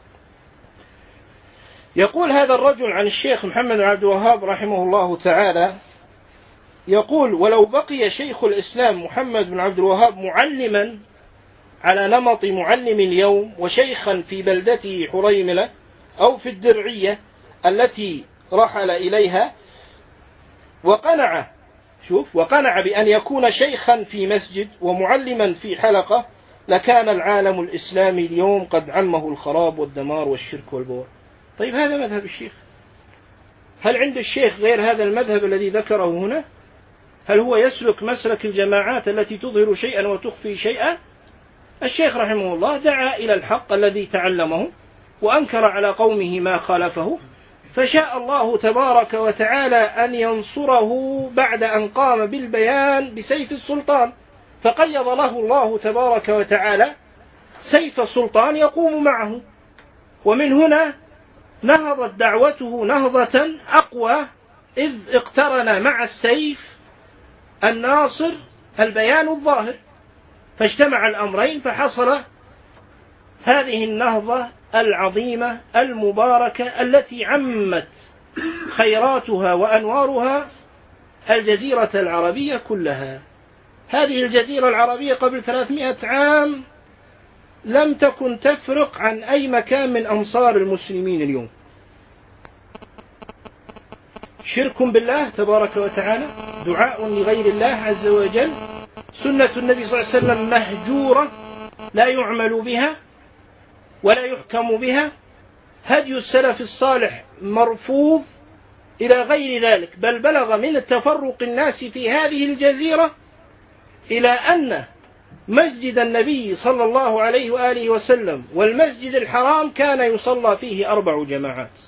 يقول هذا الرجل عن الشيخ محمد بن عبد الوهاب رحمه الله تعالى، يقول: ولو بقي شيخ الإسلام محمد بن عبد الوهاب معلما على نمط معلم اليوم وشيخا في بلدته حريملة أو في الدرعية التي رحل إليها وقنع شوف وقنع بأن يكون شيخا في مسجد ومعلما في حلقة، لكان العالم الإسلامي اليوم قد عمه الخراب والدمار والشرك والبور. طيب هذا مذهب الشيخ، هل عند الشيخ غير هذا المذهب الذي ذكره هنا؟ هل هو يسلك مسلك الجماعات التي تظهر شيئا وتخفي شيئا؟ الشيخ رحمه الله دعا إلى الحق الذي تعلمه وأنكر على قومه ما خالفه، فشاء الله تبارك وتعالى أن ينصره بعد أن قام بالبيان بسيف السلطان، فقيض له الله تبارك وتعالى سيف السلطان يقوم معه، ومن هنا نهضت دعوته نهضة أقوى، إذ اقترن مع السيف الناصر البيان الظاهر، فاجتمع الأمرين فحصل هذه النهضة العظيمة المباركة التي عمت خيراتها وأنوارها الجزيرة العربية كلها. هذه الجزيرة العربية قبل ثلاثمائة عام لم تكن تفرق عن أي مكان من أمصار المسلمين اليوم. شرك بالله تبارك وتعالى، دعاء لغير الله عز وجل، سنة النبي صلى الله عليه وسلم مهجورة لا يعمل بها ولا يحكم بها، هدي السلف الصالح مرفوض إلى غير ذلك، بل بلغ من التفرق الناس في هذه الجزيرة إلى أن مسجد النبي صلى الله عليه وآله وسلم والمسجد الحرام كان يصلى فيه أربع جماعات،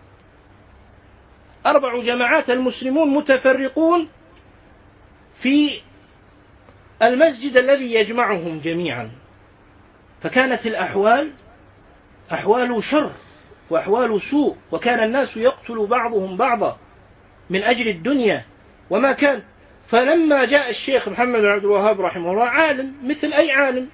أربع جماعات، المسلمون متفرقون في المسجد الذي يجمعهم جميعا، فكانت الأحوال أحوال شر وأحوال سوء، وكان الناس يقتل بعضهم بعضا من أجل الدنيا وما كان. فلما جاء الشيخ محمد بن عبد الوهاب رحمه الله عالم مثل أي عالم،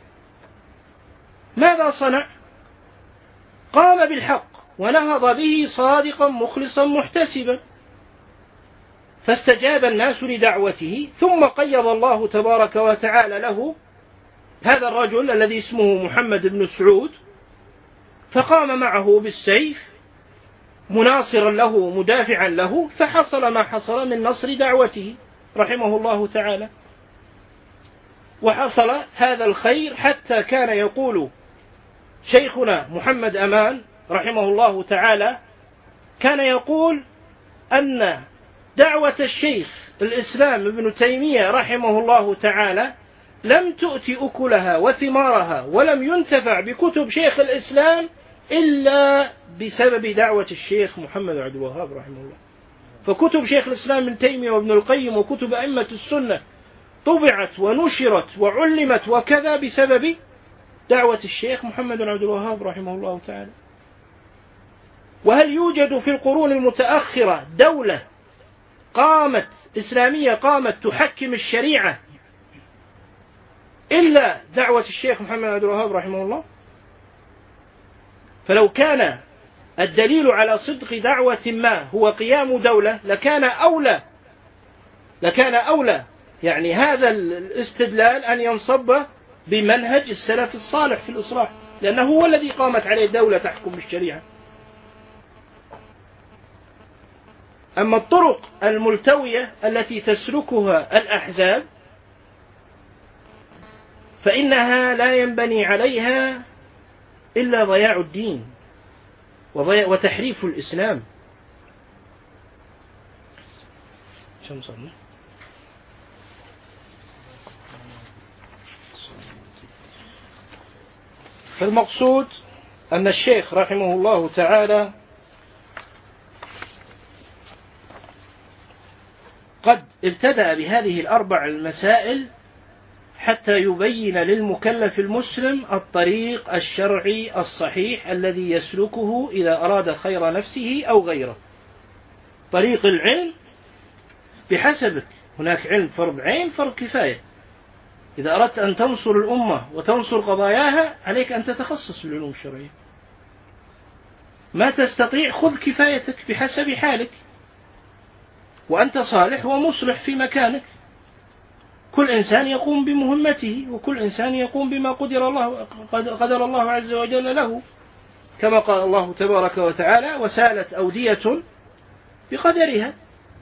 ماذا صنع؟ قام بالحق ونهض به صادقا مخلصا محتسبا، فاستجاب الناس لدعوته، ثم قيض الله تبارك وتعالى له هذا الرجل الذي اسمه محمد بن سعود، فقام معه بالسيف مناصرا له مدافعا له، فحصل ما حصل من نصر دعوته رحمه الله تعالى. وحصل هذا الخير حتى كان يقول شيخنا محمد أمان رحمه الله تعالى، كان يقول أن دعوة الشيخ الإسلام ابن تيمية رحمه الله تعالى لم تؤتي أكلها وثمارها ولم ينتفع بكتب شيخ الإسلام إلا بسبب دعوة الشيخ محمد عبد الوهاب رحمه الله. فكتب شيخ الإسلام ابن تيمية وابن القيم وكتب أئمة السنة طبعت ونشرت وعلمت وكذا بسبب دعوة الشيخ محمد عبد الوهاب رحمه الله تعالى. وهل يوجد في القرون المتأخرة دولة قامت إسلامية قامت تحكم الشريعة إلا دعوة الشيخ محمد عبد الوهاب رحمه الله؟ فلو كان الدليل على صدق دعوة ما هو قيام دولة لكان أولى لكان أولى يعني هذا الاستدلال أن ينصب بمنهج السلف الصالح في الإصلاح، لأنه هو الذي قامت عليه الدولة تحكم بالشريعة. أما الطرق الملتوية التي تسلكها الأحزاب فإنها لا ينبني عليها إلا ضياع الدين وتحريف الإسلام. فالمقصود أن الشيخ رحمه الله تعالى قد ابتدأ بهذه الأربع المسائل حتى يبين للمكلف المسلم الطريق الشرعي الصحيح الذي يسلكه إذا أراد خير نفسه أو غيره. طريق العلم بحسبك، هناك علم فرض عين فرض كفاية. إذا أردت أن تنصر الأمة وتنصر قضاياها عليك أن تتخصص بالعلوم الشرعية. ما تستطيع خذ كفايتك بحسب حالك، وأنت صالح ومصلح في مكانك. كل إنسان يقوم بمهمته، وكل إنسان يقوم بما قدر الله قدر الله عز وجل له، كما قال الله تبارك وتعالى: وسالت أودية بقدرها.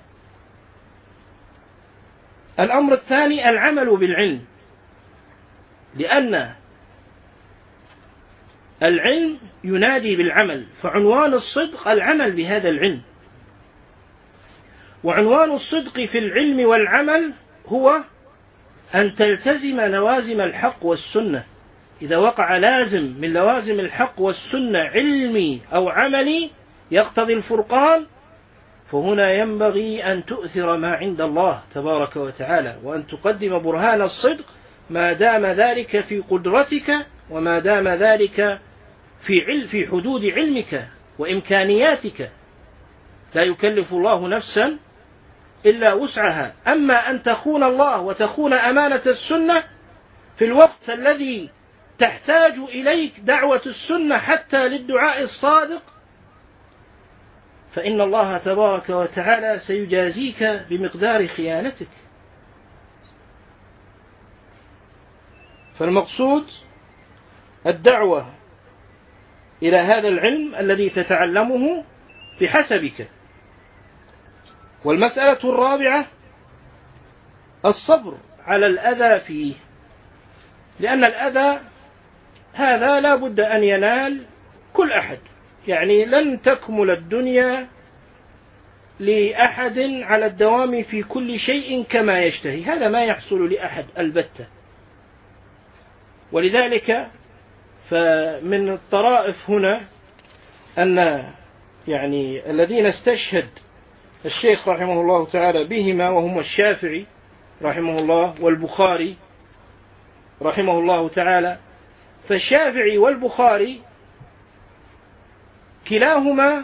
الأمر الثاني العمل بالعلم، لأن العلم ينادي بالعمل، فعنوان الصدق العمل بهذا العلم، وعنوان الصدق في العلم والعمل هو أن تلتزم لوازم الحق والسنة. إذا وقع لازم من لوازم الحق والسنة علمي أو عملي يقتضي الفرقان، فهنا ينبغي أن تؤثر ما عند الله تبارك وتعالى، وأن تقدم برهان الصدق ما دام ذلك في قدرتك، وما دام ذلك في علم في حدود علمك وإمكانياتك. لا يكلف الله نفسا إلا وسعها. أما أن تخون الله وتخون أمانة السنة في الوقت الذي تحتاج إليك دعوة السنة حتى للدعاء الصادق، فإن الله تبارك وتعالى سيجازيك بمقدار خيانتك. فالمقصود الدعوة إلى هذا العلم الذي تتعلمه بحسبك. والمسألة الرابعة الصبر على الأذى فيه، لأن الأذى هذا لا بد أن ينال كل أحد، يعني لن تكمل الدنيا لأحد على الدوام في كل شيء كما يشتهي، هذا ما يحصل لأحد البتة. ولذلك فمن الطرائف هنا أن يعني الذين استشهد الشيخ رحمه الله تعالى بهما وهم الشافعي رحمه الله والبخاري رحمه الله تعالى، فالشافعي والبخاري كلاهما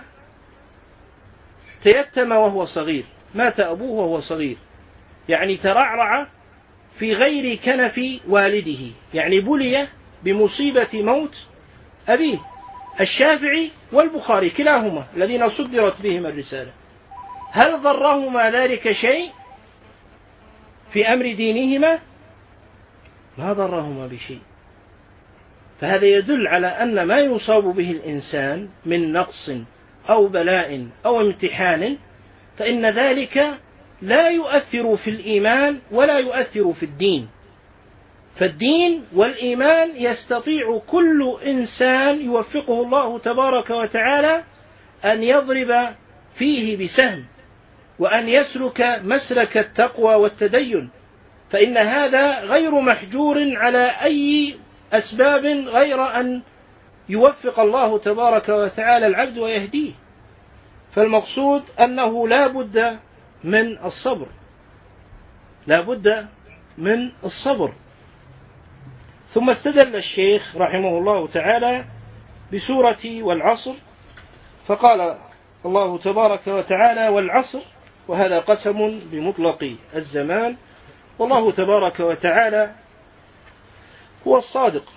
تيتم وهو صغير، مات أبوه وهو صغير، يعني ترعرع في غير كنف والده، يعني بلي بمصيبة موت أبيه. الشافعي والبخاري كلاهما الذين صدرت بهما الرسالة، هل ضرهما ذلك شيء في أمر دينهما؟ ما ضرهما بشيء. فهذا يدل على أن ما يصاب به الإنسان من نقص أو بلاء أو امتحان فإن ذلك لا يؤثر في الإيمان ولا يؤثر في الدين. فالدين والإيمان يستطيع كل إنسان يوفقه الله تبارك وتعالى أن يضرب فيه بسهم، وأن يسلك مسلك التقوى والتدين، فإن هذا غير محجور على أي أسباب غير أن يوفق الله تبارك وتعالى العبد ويهديه. فالمقصود أنه لا بد من الصبر، لا بد من الصبر. ثم استدل الشيخ رحمه الله تعالى بسورة والعصر، فقال الله تبارك وتعالى والعصر، وهذا قسم بمطلق الزمان، والله تبارك وتعالى هو الصادق،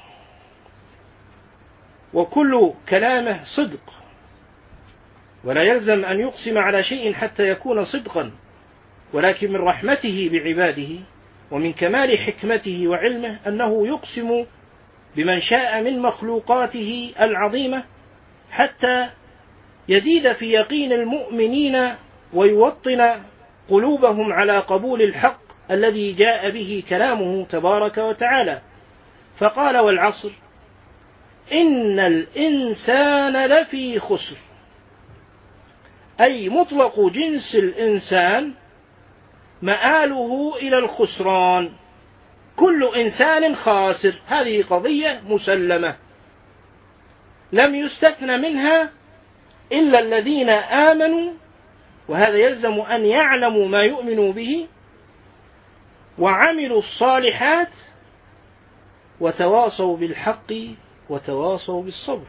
وكل كلامه صدق، ولا يلزم أن يقسم على شيء حتى يكون صدقا، ولكن من رحمته بعباده ومن كمال حكمته وعلمه أنه يقسم بمن شاء من مخلوقاته العظيمة حتى يزيد في يقين المؤمنين ويوطن قلوبهم على قبول الحق الذي جاء به كلامه تبارك وتعالى. فقال والعصر إن الإنسان لفي خسر، أي مطلق جنس الإنسان مآله إلى الخسران، كل إنسان خاسر، هذه قضية مسلمة لم يستثن منها إلا الذين آمنوا، وهذا يلزم أن يعلموا ما يؤمنوا به وعملوا الصالحات وتواصوا بالحق وتواصوا بالصبر.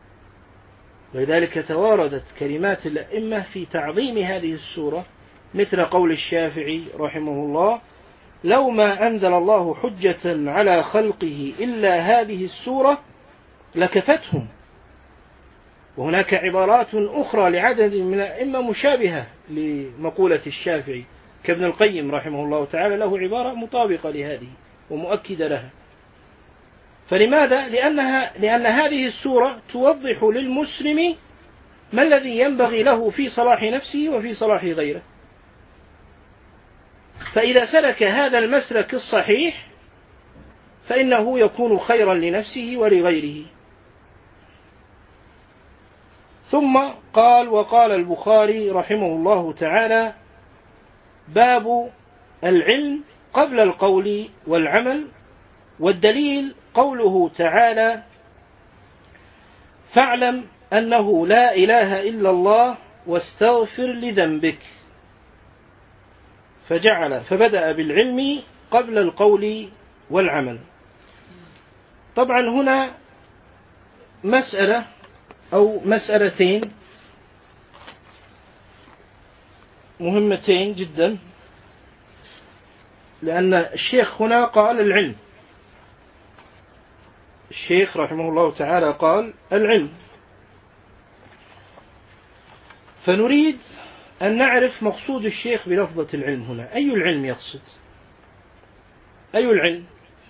ولذلك تواردت كلمات الأئمة في تعظيم هذه السورة، مثل قول الشافعي رحمه الله لو ما أنزل الله حجة على خلقه إلا هذه السورة لكفتهم. وهناك عبارات أخرى لعدد من الأئمة مشابهة لمقولة الشافعي، كابن القيم رحمه الله تعالى له عبارة مطابقة لهذه ومؤكدة لها. فلماذا؟ لأنها لأن هذه السورة توضح للمسلم ما الذي ينبغي له في صلاح نفسه وفي صلاح غيره. فإذا سلك هذا المسلك الصحيح فإنه يكون خيرا لنفسه ولغيره. ثم قال: وقال البخاري رحمه الله تعالى: باب العلم قبل القول والعمل. والدليل قوله تعالى: فاعلم أنه لا إله إلا الله واستغفر لذنبك. فجعل فبدأ بالعلم قبل القول والعمل. طبعا هنا مسألة أو مسألتين مهمتين جدا، لأن الشيخ هنا قال العلم، الشيخ رحمه الله تعالى قال العلم، فنريد أن نعرف مقصود الشيخ بلفظة العلم هنا. أي العلم يقصد؟ أي العلم؟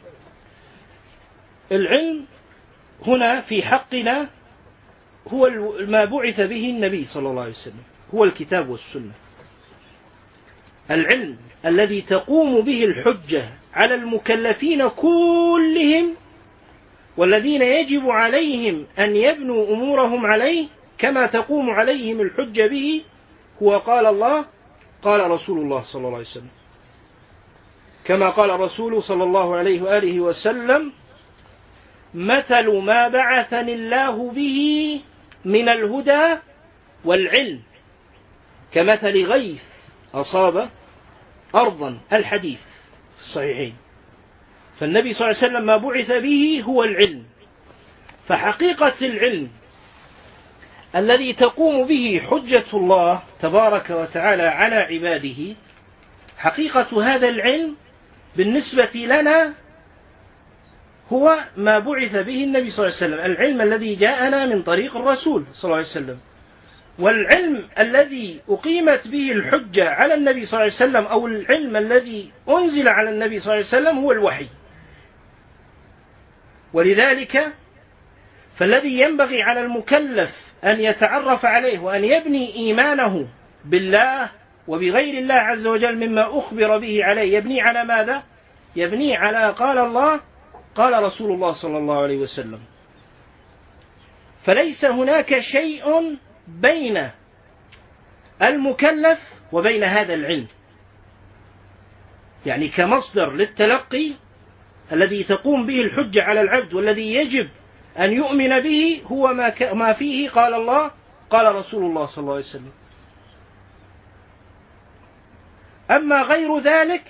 العلم هنا في حقنا هو ما بعث به النبي صلى الله عليه وسلم، هو الكتاب والسنة. العلم الذي تقوم به الحجة على المكلفين كلهم، والذين يجب عليهم أن يبنوا أمورهم عليه كما تقوم عليهم الحجة به، هو قال الله قال رسول الله صلى الله عليه وسلم، كما قال الرسول صلى الله عليه وآله وسلم: مثل ما بعثني الله به من الهدى والعلم كمثل غيث أصاب أرضا، الحديث في الصحيحين. فالنبي صلى الله عليه وسلم ما بعث به هو العلم. فحقيقة العلم الذي تقوم به حجة الله تبارك وتعالى على عباده، حقيقة هذا العلم بالنسبة لنا هو ما بعث به النبي صلى الله عليه وسلم، العلم الذي جاءنا من طريق الرسول صلى الله عليه وسلم. والعلم الذي أقيمت به الحجة على النبي صلى الله عليه وسلم، أو العلم الذي أنزل على النبي صلى الله عليه وسلم، هو الوحي. ولذلك فالذي ينبغي على المكلف أن يتعرف عليه وأن يبني إيمانه بالله وبغير الله عز وجل مما أخبر به عليه، يبني على ماذا؟ يبني على قال الله قال رسول الله صلى الله عليه وسلم. فليس هناك شيء بين المكلف وبين هذا العلم، يعني كمصدر للتلقي الذي تقوم به الحجة على العبد والذي يجب أن يؤمن به، هو ما ما فيه قال الله قال رسول الله صلى الله عليه وسلم. أما غير ذلك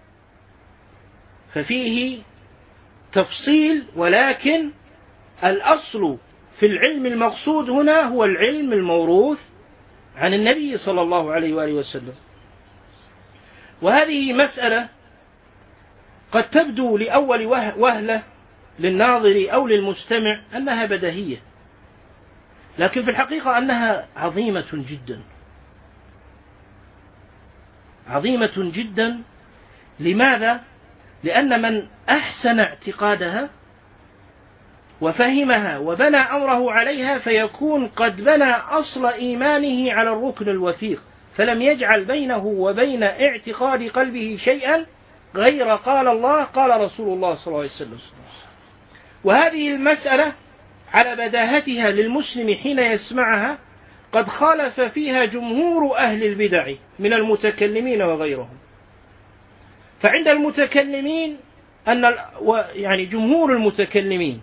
ففيه تفصيل، ولكن الأصل في العلم المقصود هنا هو العلم الموروث عن النبي صلى الله عليه وآله وسلم. وهذه مسألة قد تبدو لأول وهلة للناظر أو للمستمع أنها بديهية، لكن في الحقيقة أنها عظيمة جدا، عظيمة جدا. لماذا؟ لأن من أحسن اعتقادها وفهمها وبنى أمره عليها فيكون قد بنى أصل إيمانه على الركن الوثيق، فلم يجعل بينه وبين اعتقاد قلبه شيئا غير قال الله قال رسول الله صلى الله عليه وسلم. وهذه المسألة على بداهتها للمسلم حين يسمعها قد خالف فيها جمهور أهل البدع من المتكلمين وغيرهم. فعند المتكلمين أن يعني جمهور المتكلمين،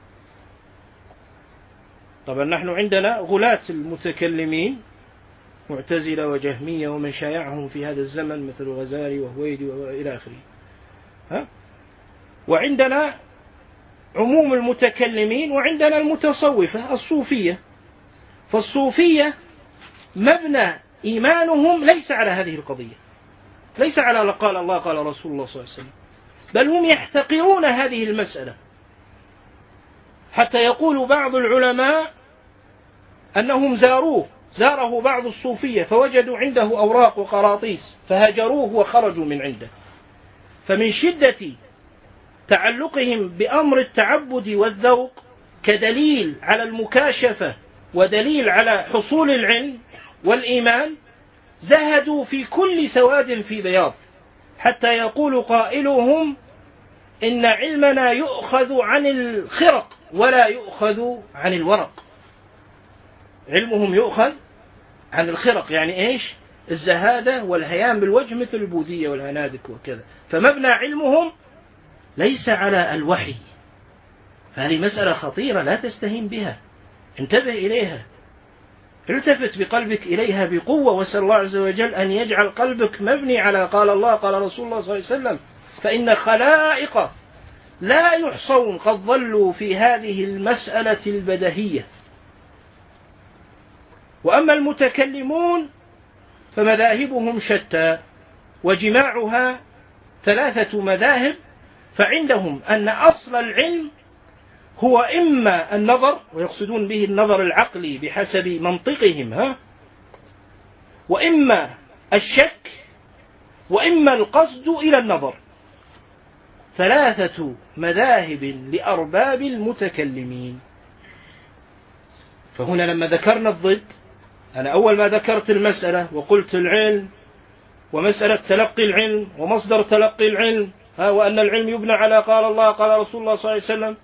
طبعا نحن عندنا غلاة المتكلمين معتزلة وجهمية ومن شايعهم في هذا الزمن مثل الغزالي وهويدي وإلى آخره، ها؟ وعندنا عموم المتكلمين، وعندنا المتصوفة الصوفية. فالصوفية مبنى إيمانهم ليس على هذه القضية، ليس على قال الله قال رسول الله صلى الله عليه وسلم، بل هم يحتقرون هذه المسألة، حتى يقول بعض العلماء أنهم زاروه زاره بعض الصوفية فوجدوا عنده أوراق وقراطيس فهجروه وخرجوا من عنده. فمن شدة تعلقهم بأمر التعبد والذوق كدليل على المكاشفة ودليل على حصول العلم والإيمان، زهدوا في كل سواد في بياض، حتى يقول قائلهم إن علمنا يؤخذ عن الخرق ولا يؤخذ عن الورق. علمهم يؤخذ عن الخرق، يعني إيش؟ الزهادة والهيام بالوجه مثل البوذية والهنادك وكذا، فمبنى علمهم ليس على الوحي. فهذه مسألة خطيرة لا تستهين بها، انتبه إليها، التفت بقلبك إليها بقوة، واسأل الله عز وجل أن يجعل قلبك مبني على قال الله قال رسول الله صلى الله عليه وسلم. فإن خلائق لا يحصون قد ضلوا في هذه المسألة البدهية. وأما المتكلمون فمذاهبهم شتى، وجماعها ثلاثة مذاهب، فعندهم أن أصل العلم هو إما النظر، ويقصدون به النظر العقلي بحسب منطقهم، ها، وإما الشك، وإما القصد إلى النظر. ثلاثة مذاهب لأرباب المتكلمين. فهنا لما ذكرنا الضد، أنا أول ما ذكرت المسألة وقلت العلم ومسألة تلقي العلم ومصدر تلقي العلم، ها، وأن العلم يبنى على قال الله قال رسول الله صلى الله عليه وسلم،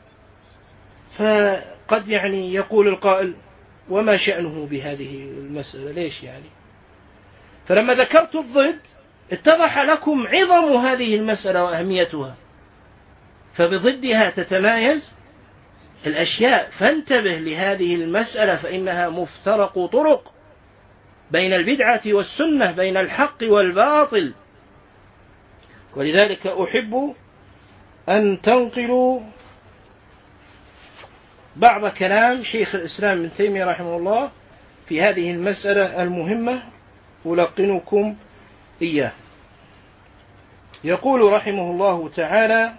فقد يعني يقول القائل وما شأنه بهذه المسألة، ليش يعني؟ فلما ذكرت الضد اتضح لكم عظم هذه المسألة وأهميتها، فبضدها تتمايز الأشياء. فانتبه لهذه المسألة، فإنها مفترق طرق بين البدعة والسنة، بين الحق والباطل. ولذلك أحب أن تنقلوا بعض كلام شيخ الإسلام ابن تيمية رحمه الله في هذه المسألة المهمة، ألقنكم إياه. يقول رحمه الله تعالى: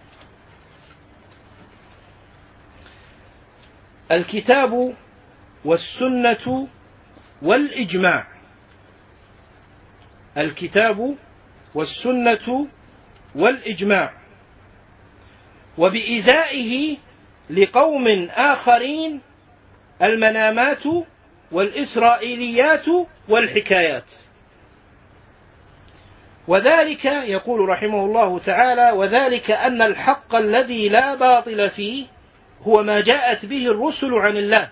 الكتاب والسنة والإجماع. الكتاب والسنة والإجماع، وبإزائه لقوم آخرين المنامات والإسرائيليات والحكايات. وذلك يقول رحمه الله تعالى: وذلك أن الحق الذي لا باطل فيه هو ما جاءت به الرسل عن الله،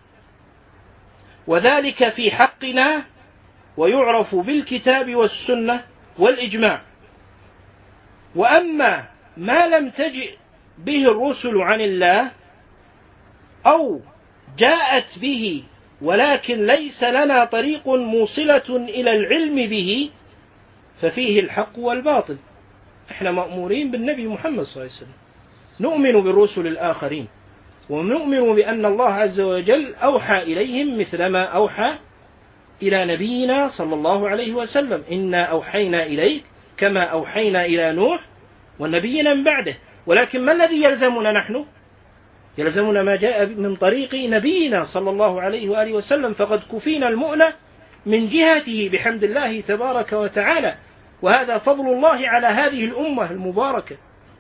وذلك في حقنا ويعرف بالكتاب والسنة والإجماع. وأما ما لم تجئ به الرسل عن الله أو جاءت به ولكن ليس لنا طريق موصلة إلى العلم به ففيه الحق والباطل. احنا مأمورين بالنبي محمد صلى الله عليه وسلم، نؤمن بالرسل الآخرين، ونؤمن بأن الله عز وجل أوحى إليهم مثل ما أوحى إلى نبينا صلى الله عليه وسلم: إنا أوحينا إليك كما أوحينا إلى نوح والنبيين من بعده. ولكن ما الذي يلزمنا نحن؟ يلزمنا ما جاء من طريق نبينا صلى الله عليه وآله وسلم، فقد كفينا المؤنة من جهته بحمد الله تبارك وتعالى، وهذا فضل الله على هذه الأمة المباركة.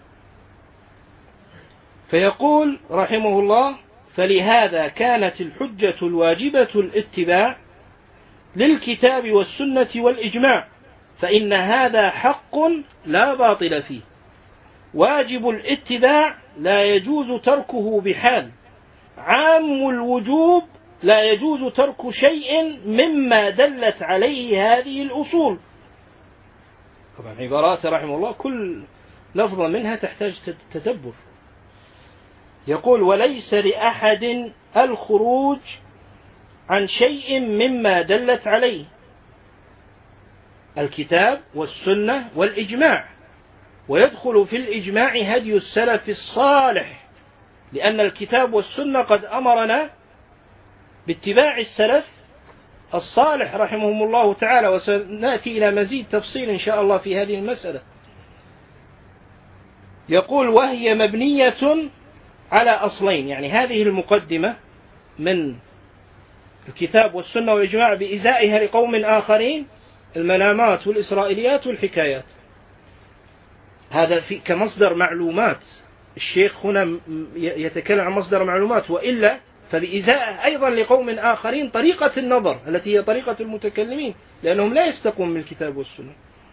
فيقول رحمه الله: فلهذا كانت الحجة الواجبة الاتباع للكتاب والسنة والإجماع، فإن هذا حق لا باطل فيه، واجب الاتباع لا يجوز تركه بحال، عام الوجوب لا يجوز ترك شيء مما دلت عليه هذه الأصول. طبعا عبارات رحمه الله كل لفظة منها تحتاج تدبر. يقول: وليس لأحد الخروج عن شيء مما دلت عليه الكتاب والسنة والإجماع، ويدخل في الإجماع هدي السلف الصالح، لأن الكتاب والسنة قد أمرنا باتباع السلف الصالح رحمهم الله تعالى، وسنأتي إلى مزيد تفصيل إن شاء الله في هذه المسألة. يقول: وهي مبنية على أصلين، يعني هذه المقدمة من الكتاب والسنة والإجماع بإزائها لقوم آخرين المنامات والإسرائيليات والحكايات، هذا في كمصدر معلومات. الشيخ هنا يتكلم عن مصدر معلومات، وإلا فبإزاء أيضا لقوم آخرين طريقة النظر التي هي طريقة المتكلمين، لأنهم لا يستقون من الكتاب والسنة.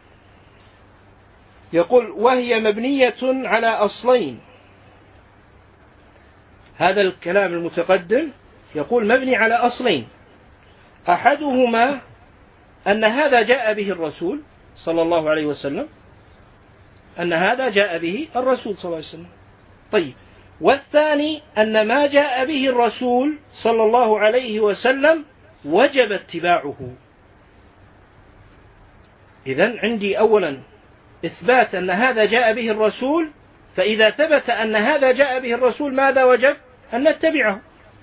يقول: وهي مبنية على أصلين. هذا الكلام المتقدم يقول مبني على أصلين، أحدهما أن هذا جاء به الرسول صلى الله عليه وسلم، أن هذا جاء به الرسول صلى الله عليه وسلم. طيب، والثاني أن ما جاء به الرسول صلى الله عليه وسلم وجب اتباعه. إذن عندي أولا إثبات أن هذا جاء به الرسول، فإذا ثبت أن هذا جاء به الرسول ماذا وجب؟ أن نتبعه.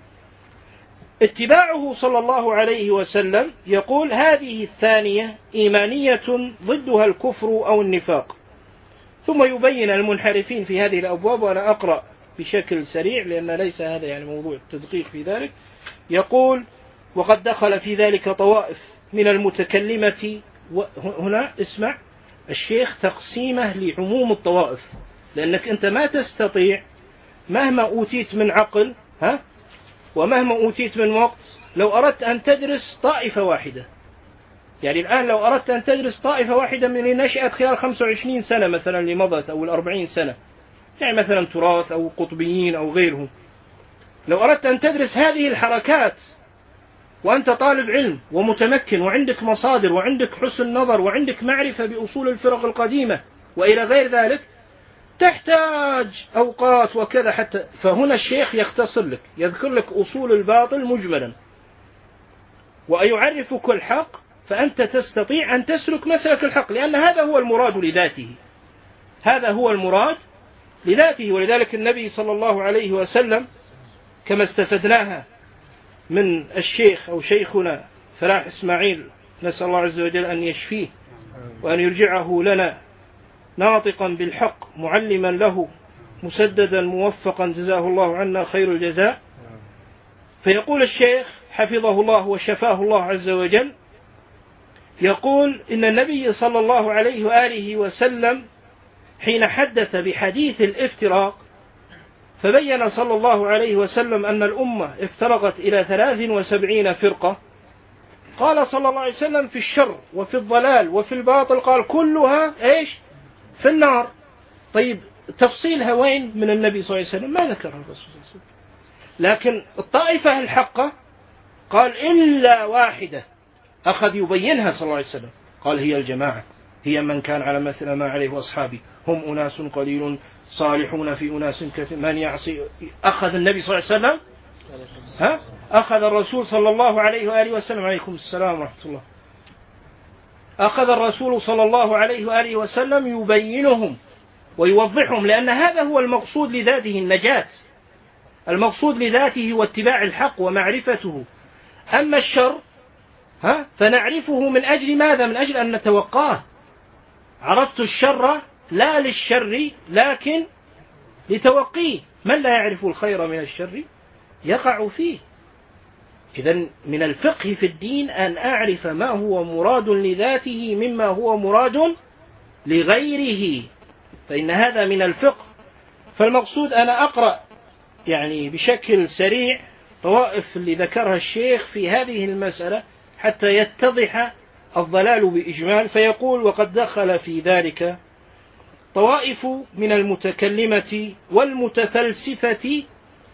اتباعه صلى الله عليه وسلم يقول هذه الثانية إيمانية ضدها الكفر أو النفاق. ثم يبين المنحرفين في هذه الأبواب، وأنا أقرأ بشكل سريع لأن ليس هذا يعني موضوع التدقيق في ذلك. يقول وقد دخل في ذلك طوائف من المتكلمة. هنا اسمع الشيخ تقسيمه لعموم الطوائف، لأنك أنت ما تستطيع مهما أوتيت من عقل ها ومهما أوتيت من وقت لو أردت أن تدرس طائفة واحدة. يعني الآن لو أردت أن تدرس طائفة واحدة من اللي نشأت خلال خمسة وعشرين سنة مثلا لمضت أو الأربعين سنة، يعني مثلا تراث أو قطبيين أو غيرهم، لو أردت أن تدرس هذه الحركات وأنت طالب علم ومتمكن وعندك مصادر وعندك حسن نظر وعندك معرفة بأصول الفرق القديمة وإلى غير ذلك، تحتاج أوقات وكذا حتى. فهنا الشيخ يختصر لك، يذكر لك أصول الباطل مجملا ويعرفك الحق، فأنت تستطيع أن تسلك مسلك الحق، لأن هذا هو المراد لذاته، هذا هو المراد لذاته. ولذلك النبي صلى الله عليه وسلم كما استفدناها من الشيخ أو شيخنا فلاح إسماعيل، نسأل الله عز وجل أن يشفيه وأن يرجعه لنا ناطقا بالحق معلما له مسددا موفقا جزاه الله عنا خير الجزاء. فيقول الشيخ حفظه الله وشفاه الله عز وجل، يقول إن النبي صلى الله عليه وآله وسلم حين حدث بحديث الافتراق فبين صلى الله عليه وسلم أن الأمة افترقت إلى ثلاث وسبعين فرقة. قال صلى الله عليه وسلم في الشر وفي الضلال وفي الباطل، قال كلها إيش؟ في النار. طيب تفصيلها وين من النبي صلى الله عليه وسلم؟ ما ذكرها الرسول صلى الله عليه وسلم. لكن الطائفة الحقة قال إلا واحدة، أخذ يبينها صلى الله عليه وسلم، قال هي الجماعة، هي من كان على مثل ما عليه وأصحابه، هم أناس قليل صالحون في أناس كثير، من يعصي. أخذ النبي صلى الله عليه وسلم ها أخذ الرسول صلى الله عليه وآله وسلم، عليكم السلام ورحمة الله، أخذ الرسول صلى الله عليه وآله وسلم يبينهم ويوضحهم، لأن هذا هو المقصود لذاته النجاة، المقصود لذاته هو اتباع الحق ومعرفته. أما الشر ها فنعرفه من أجل ماذا؟ من أجل أن نتوقاه. عرفت الشر لا للشر لكن لتوقيه. من لا يعرف الخير من الشر يقع فيه. إذن من الفقه في الدين أن أعرف ما هو مراد لذاته مما هو مراد لغيره، فإن هذا من الفقه. فالمقصود أنا أقرأ يعني بشكل سريع طوائف اللي ذكرها الشيخ في هذه المسألة حتى يتضح الضلال بإجمال. فيقول وقد دخل في ذلك طوائف من المتكلمة والمتفلسفة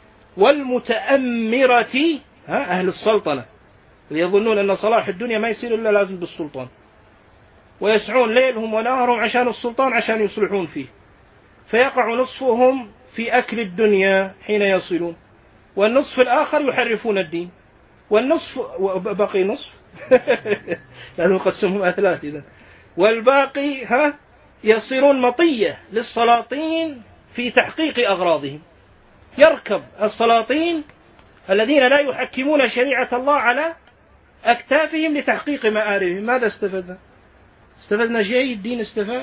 والمتأمرة، أهل السلطنة اللي يظنون أن صلاح الدنيا ما يصير إلا لازم بالسلطان، ويسعون ليلهم ونهارهم عشان السلطان عشان يصلحون فيه، فيقع نصفهم في أكل الدنيا حين يصلون، والنصف الآخر يحرفون الدين، والنصف بقي نصف لأنه يقسمهم ثلاث إذن، والباقي ها يصيرون مطية للسلاطين في تحقيق أغراضهم. يركب السلاطين الذين لا يحكمون شريعة الله على أكتافهم لتحقيق مآربهم. ماذا استفدنا؟ استفدنا شيء؟ الدين استفاد؟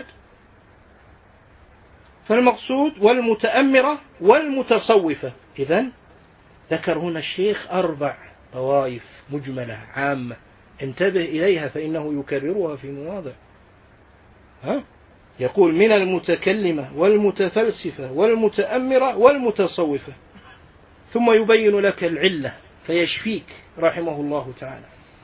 فالمقصود والمتأمرة والمتصوفة. إذن ذكر هنا الشيخ أربع طوائف مجملة عامة، انتبه إليها فإنه يكررها في مواضع. ها؟ يقول من المتكلمة والمتفلسفة والمتأمرة والمتصوفة، ثم يبين لك العلة فيشفيك رحمه الله تعالى،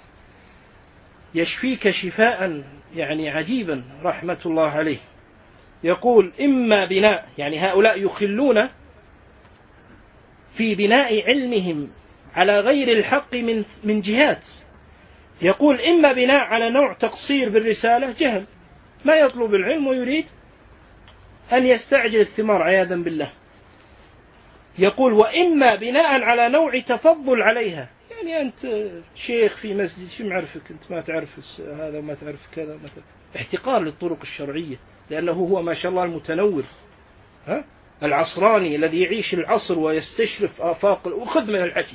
يشفيك شفاء يعني عجيبا رحمة الله عليه. يقول إما بناء، يعني هؤلاء يخلون في بناء علمهم على غير الحق من من جهات. يقول إما بناء على نوع تقصير بالرسالة، جهل، ما يطلب العلم ويريد أن يستعجل الثمار عياذا بالله. يقول وإما بناء على نوع تفضل عليها، يعني أنت شيخ في مسجد، شو معرفك أنت، ما تعرف هذا وما تعرف كذا، ما تعرف. احتقار للطرق الشرعية، لأنه هو ما شاء الله المتنور، ها؟ العصراني الذي يعيش العصر ويستشرف آفاق، وخذ من الحكي.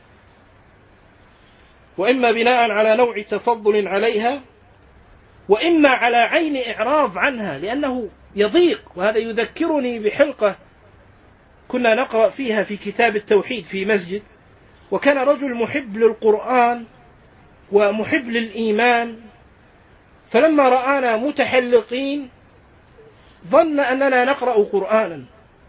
وإما بناء على نوع تفضل عليها، وإما على عين إعراض عنها، لأنه يضيق. وهذا يذكرني بحلقة كنا نقرأ فيها في كتاب التوحيد في مسجد، وكان رجل محب للقرآن ومحب للإيمان، فلما رآنا متحلقين ظن أننا نقرأ قرآنا،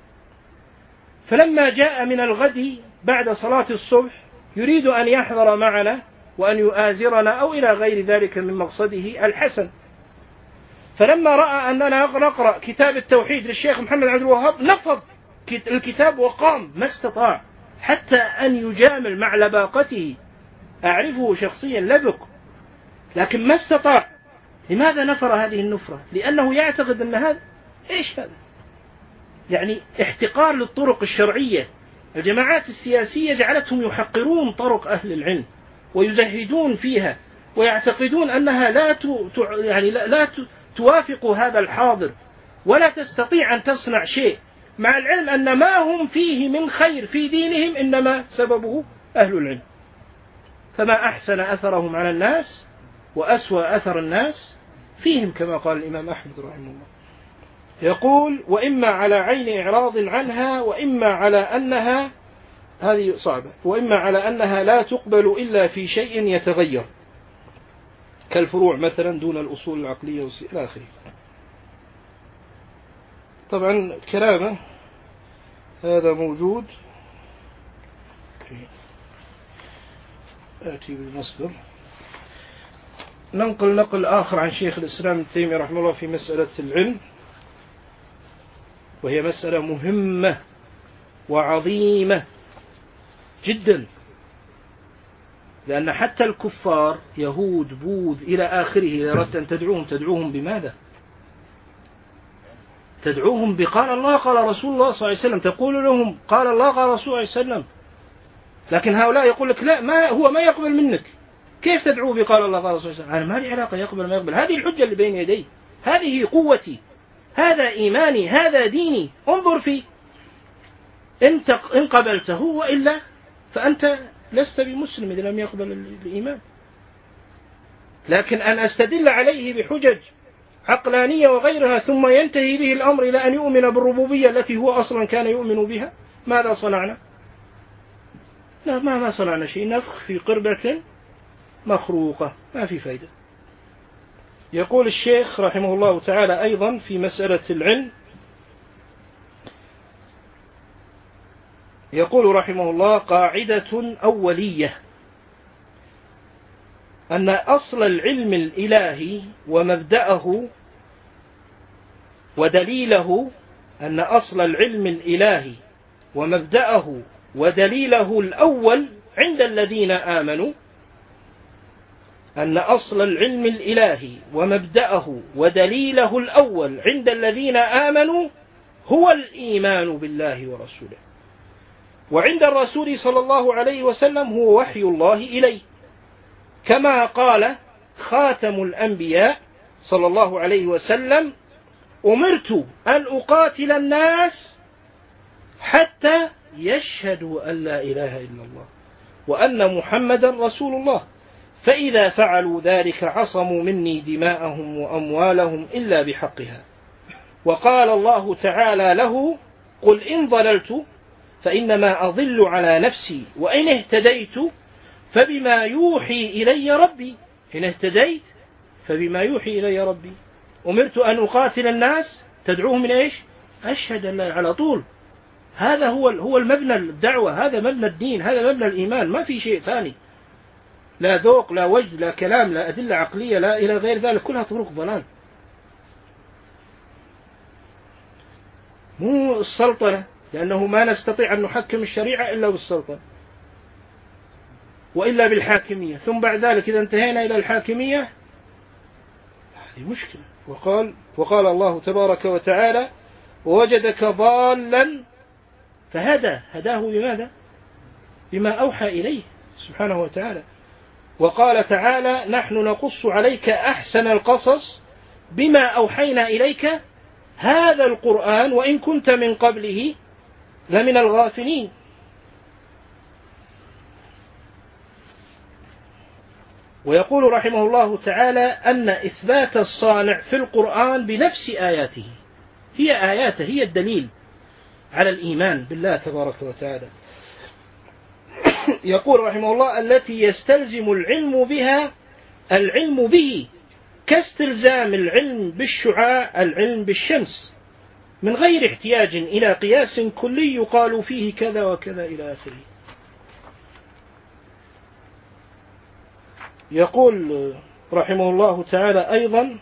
فلما جاء من الغد بعد صلاة الصبح يريد أن يحضر معنا وأن يؤازرنا أو إلى غير ذلك من مقصده الحسن، فلما رأى أننا نقرأ كتاب التوحيد للشيخ محمد عبد الوهاب نفض الكتاب وقام، ما استطاع حتى أن يجامل مع لباقته، أعرفه شخصيا لبق، لكن ما استطاع. لماذا نفر هذه النفرة؟ لأنه يعتقد أن هذا إيش هذا؟ يعني احتقار للطرق الشرعية. الجماعات السياسية جعلتهم يحقرون طرق أهل العلم ويزهدون فيها، ويعتقدون أنها لا يعني لا توافق هذا الحاضر، ولا تستطيع أن تصنع شيء، مع العلم أن ما هم فيه من خير في دينهم إنما سببه أهل العلم. فما أحسن أثرهم على الناس وأسوأ أثر الناس فيهم، كما قال الإمام أحمد رحمه الله. يقول وإما على عين إعراض عنها، وإما على أنها، هذه صعبة، وإما على أنها لا تقبل إلا في شيء يتغير كالفروع مثلا دون الأصول العقلية إلى آخره. طبعا كلامه هذا موجود، آتي بالمصدر. ننقل نقل آخر عن شيخ الإسلام ابن تيمية رحمه الله في مسألة العلم، وهي مسألة مهمة وعظيمة جدا، لأن حتى الكفار يهود بوذ إلى آخره إذا أردت أن تدعوهم تدعوهم بماذا؟ تدعوهم بقال الله قال رسول الله صلى الله عليه وسلم، تقول لهم قال الله قال رسول الله صلى الله عليه وسلم. لكن هؤلاء يقول لك لا، ما هو ما يقبل منك، كيف تدعوه بقال الله قال رسول الله صلى الله عليه وسلم؟ أنا ما لي علاقة، يقبل ما يقبل، هذه الحجة اللي بين يدي، هذه قوتي، هذا إيماني، هذا ديني، انظر فيه، إن قبلته، وإلا فأنت لست بمسلم إذا لم يقبل الإيمان. لكن أن أستدل عليه بحجج عقلانية وغيرها ثم ينتهي به الأمر إلى أن يؤمن بالربوبية التي هو أصلا كان يؤمن بها، ماذا صنعنا؟ لا، ما ما صنعنا شيء، نفخ في قربة مخروقة، ما في فايدة. يقول الشيخ رحمه الله تعالى أيضا في مسألة العلم، يقول رحمه الله قاعدة أولية أن أصل العلم الإلهي ومبدأه ودليله، أن أصل العلم الإلهي ومبدأه ودليله الأول عند الذين آمنوا، أن أصل العلم الإلهي ومبدأه ودليله الأول عند الذين آمنوا هو الإيمان بالله ورسوله، وعند الرسول صلى الله عليه وسلم هو وحي الله إليه، كما قال خاتم الأنبياء صلى الله عليه وسلم أمرت أن أقاتل الناس حتى يشهدوا أن لا إله إلا الله وأن محمدا رسول الله، فإذا فعلوا ذلك عصموا مني دماءهم وأموالهم إلا بحقها. وقال الله تعالى له قل إن ضللت فإنما أضل على نفسي وإن اهتديت فبما يوحي إلي ربي، إن اهتديت فبما يوحي إلي ربي. أمرت أن أقاتل الناس، تدعوهم من إيش؟ أشهد أن لا، على طول. هذا هو هو المبنى الدعوة، هذا مبنى الدين، هذا مبنى الإيمان، ما في شيء ثاني، لا ذوق لا وجد لا كلام لا أدلة عقلية لا إلى غير ذلك، كلها طرق ضلال. مو السلطنة، لأنه ما نستطيع أن نحكم الشريعة إلا بالسلطنة، وإلا بالحاكمية، ثم بعد ذلك إذا انتهينا إلى الحاكمية هذه مشكلة. وقال وقال الله تبارك وتعالى ووجدك ضالا فهدى، هداه بماذا؟ بما أوحى إليه سبحانه وتعالى. وقال تعالى نحن نقص عليك أحسن القصص بما أوحينا إليك هذا القرآن وإن كنت من قبله لمن الغافلين. ويقول رحمه الله تعالى أن إثبات الصانع في القرآن بنفس آياته، هي آياته هي الدليل على الإيمان بالله تبارك وتعالى. يقول رحمه الله التي يستلزم العلم بها العلم به كاستلزام العلم بالشعاع العلم بالشمس من غير احتياج إلى قياس كلي يقال فيه كذا وكذا إلى آخره. يقول رحمه الله تعالى أيضا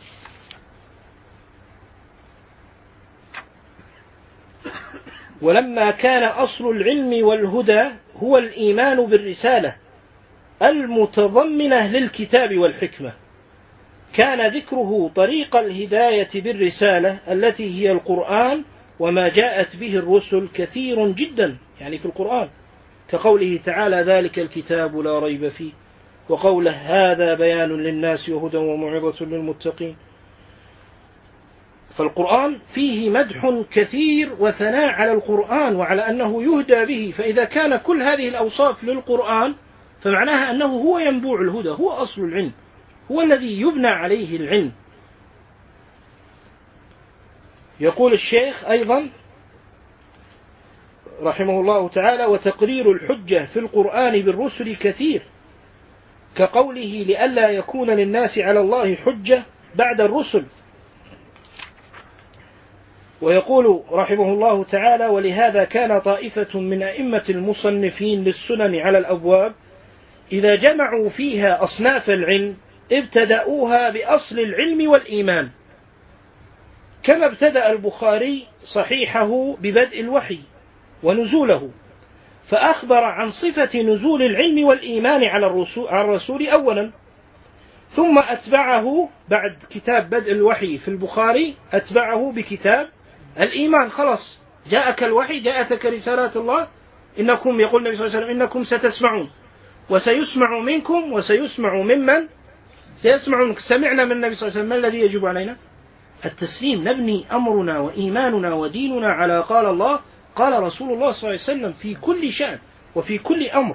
ولما كان أصل العلم والهدى هو الإيمان بالرسالة المتضمنة للكتاب والحكمة كان ذكره طريق الهداية بالرسالة التي هي القرآن وما جاءت به الرسل كثير جدا، يعني في القرآن كقوله تعالى ذلك الكتاب لا ريب فيه، وقوله هذا بيان للناس وهدى وموعظة للمتقين. فالقرآن فيه مدح كثير وثناء على القرآن وعلى أنه يهدى به، فإذا كان كل هذه الأوصاف للقرآن فمعناها أنه هو ينبوع الهدى، هو أصل العلم، هو الذي يبنى عليه العلم. يقول الشيخ أيضا رحمه الله تعالى وتقرير الحجة في القرآن بالرسل كثير كقوله لئلا يكون للناس على الله حجة بعد الرسل. ويقول رحمه الله تعالى ولهذا كان طائفة من أئمة المصنفين للسنن على الأبواب إذا جمعوا فيها أصناف العلم ابتدأوها بأصل العلم والإيمان، كما ابتدأ البخاري صحيحه ببدء الوحي ونزوله فأخبر عن صفة نزول العلم والإيمان على الرسول أولا، ثم أتبعه بعد كتاب بدء الوحي في البخاري أتبعه بكتاب الإيمان. خلاص جاءك الوحي، جاءتك رسالات الله، إنكم يقول النبي صلى الله عليه وسلم إنكم ستسمعون وسيسمع منكم وسيسمع ممن سيسمع منكم. سمعنا من النبي صلى الله عليه وسلم، ما الذي يجب علينا؟ التسليم، نبني أمرنا وإيماننا وديننا على قال الله قال رسول الله صلى الله عليه وسلم في كل شأن وفي كل أمر.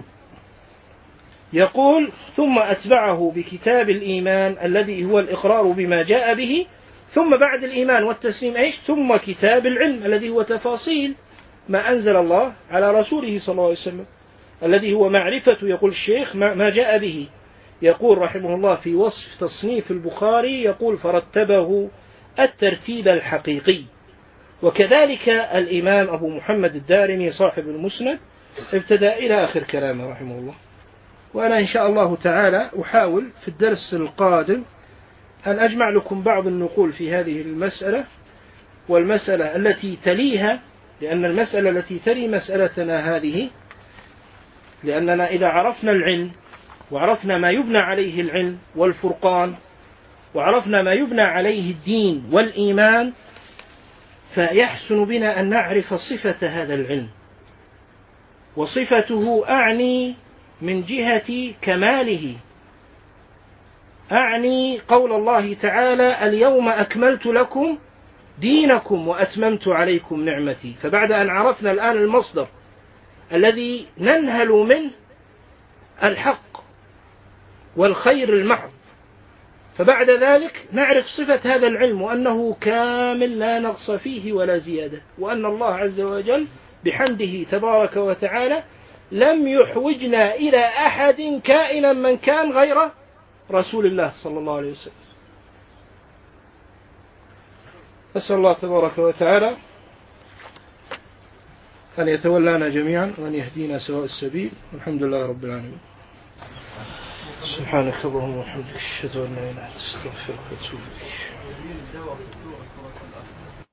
يقول ثم أتبعه بكتاب الإيمان الذي هو الإقرار بما جاء به، ثم بعد الإيمان والتسليم إيش؟ ثم كتاب العلم الذي هو تفاصيل ما أنزل الله على رسوله صلى الله عليه وسلم الذي هو معرفة يقول الشيخ ما جاء به. يقول رحمه الله في وصف تصنيف البخاري يقول فرتبه الترتيب الحقيقي. وكذلك الإمام أبو محمد الدارمي صاحب المسند ابتدأ إلى آخر كلامه رحمه الله. وأنا إن شاء الله تعالى أحاول في الدرس القادم أن أجمع لكم بعض النقول في هذه المسألة والمسألة التي تليها، لأن المسألة التي تلي مسألتنا هذه، لأننا إذا عرفنا العلم وعرفنا ما يبنى عليه العلم والفرقان وعرفنا ما يبنى عليه الدين والإيمان فيحسن بنا أن نعرف صفة هذا العلم. وصفته أعني من جهة كماله، أعني قول الله تعالى اليوم أكملت لكم دينكم وأتممت عليكم نعمتي. فبعد أن عرفنا الآن المصدر الذي ننهل منه الحق والخير المحض، فبعد ذلك نعرف صفة هذا العلم وأنه كامل لا نقص فيه ولا زيادة، وأن الله عز وجل بحمده تبارك وتعالى لم يحوجنا إلى أحد كائنا من كان غير رسول الله صلى الله عليه وسلم. أسأل الله تبارك وتعالى أن يتولانا جميعا وأن يهدينا سواء السبيل، والحمد لله رب العالمين. سبحانك اللهم وبحمدك أشهد أن لا إله إلا أنت أستغفرك وأتوب إليك.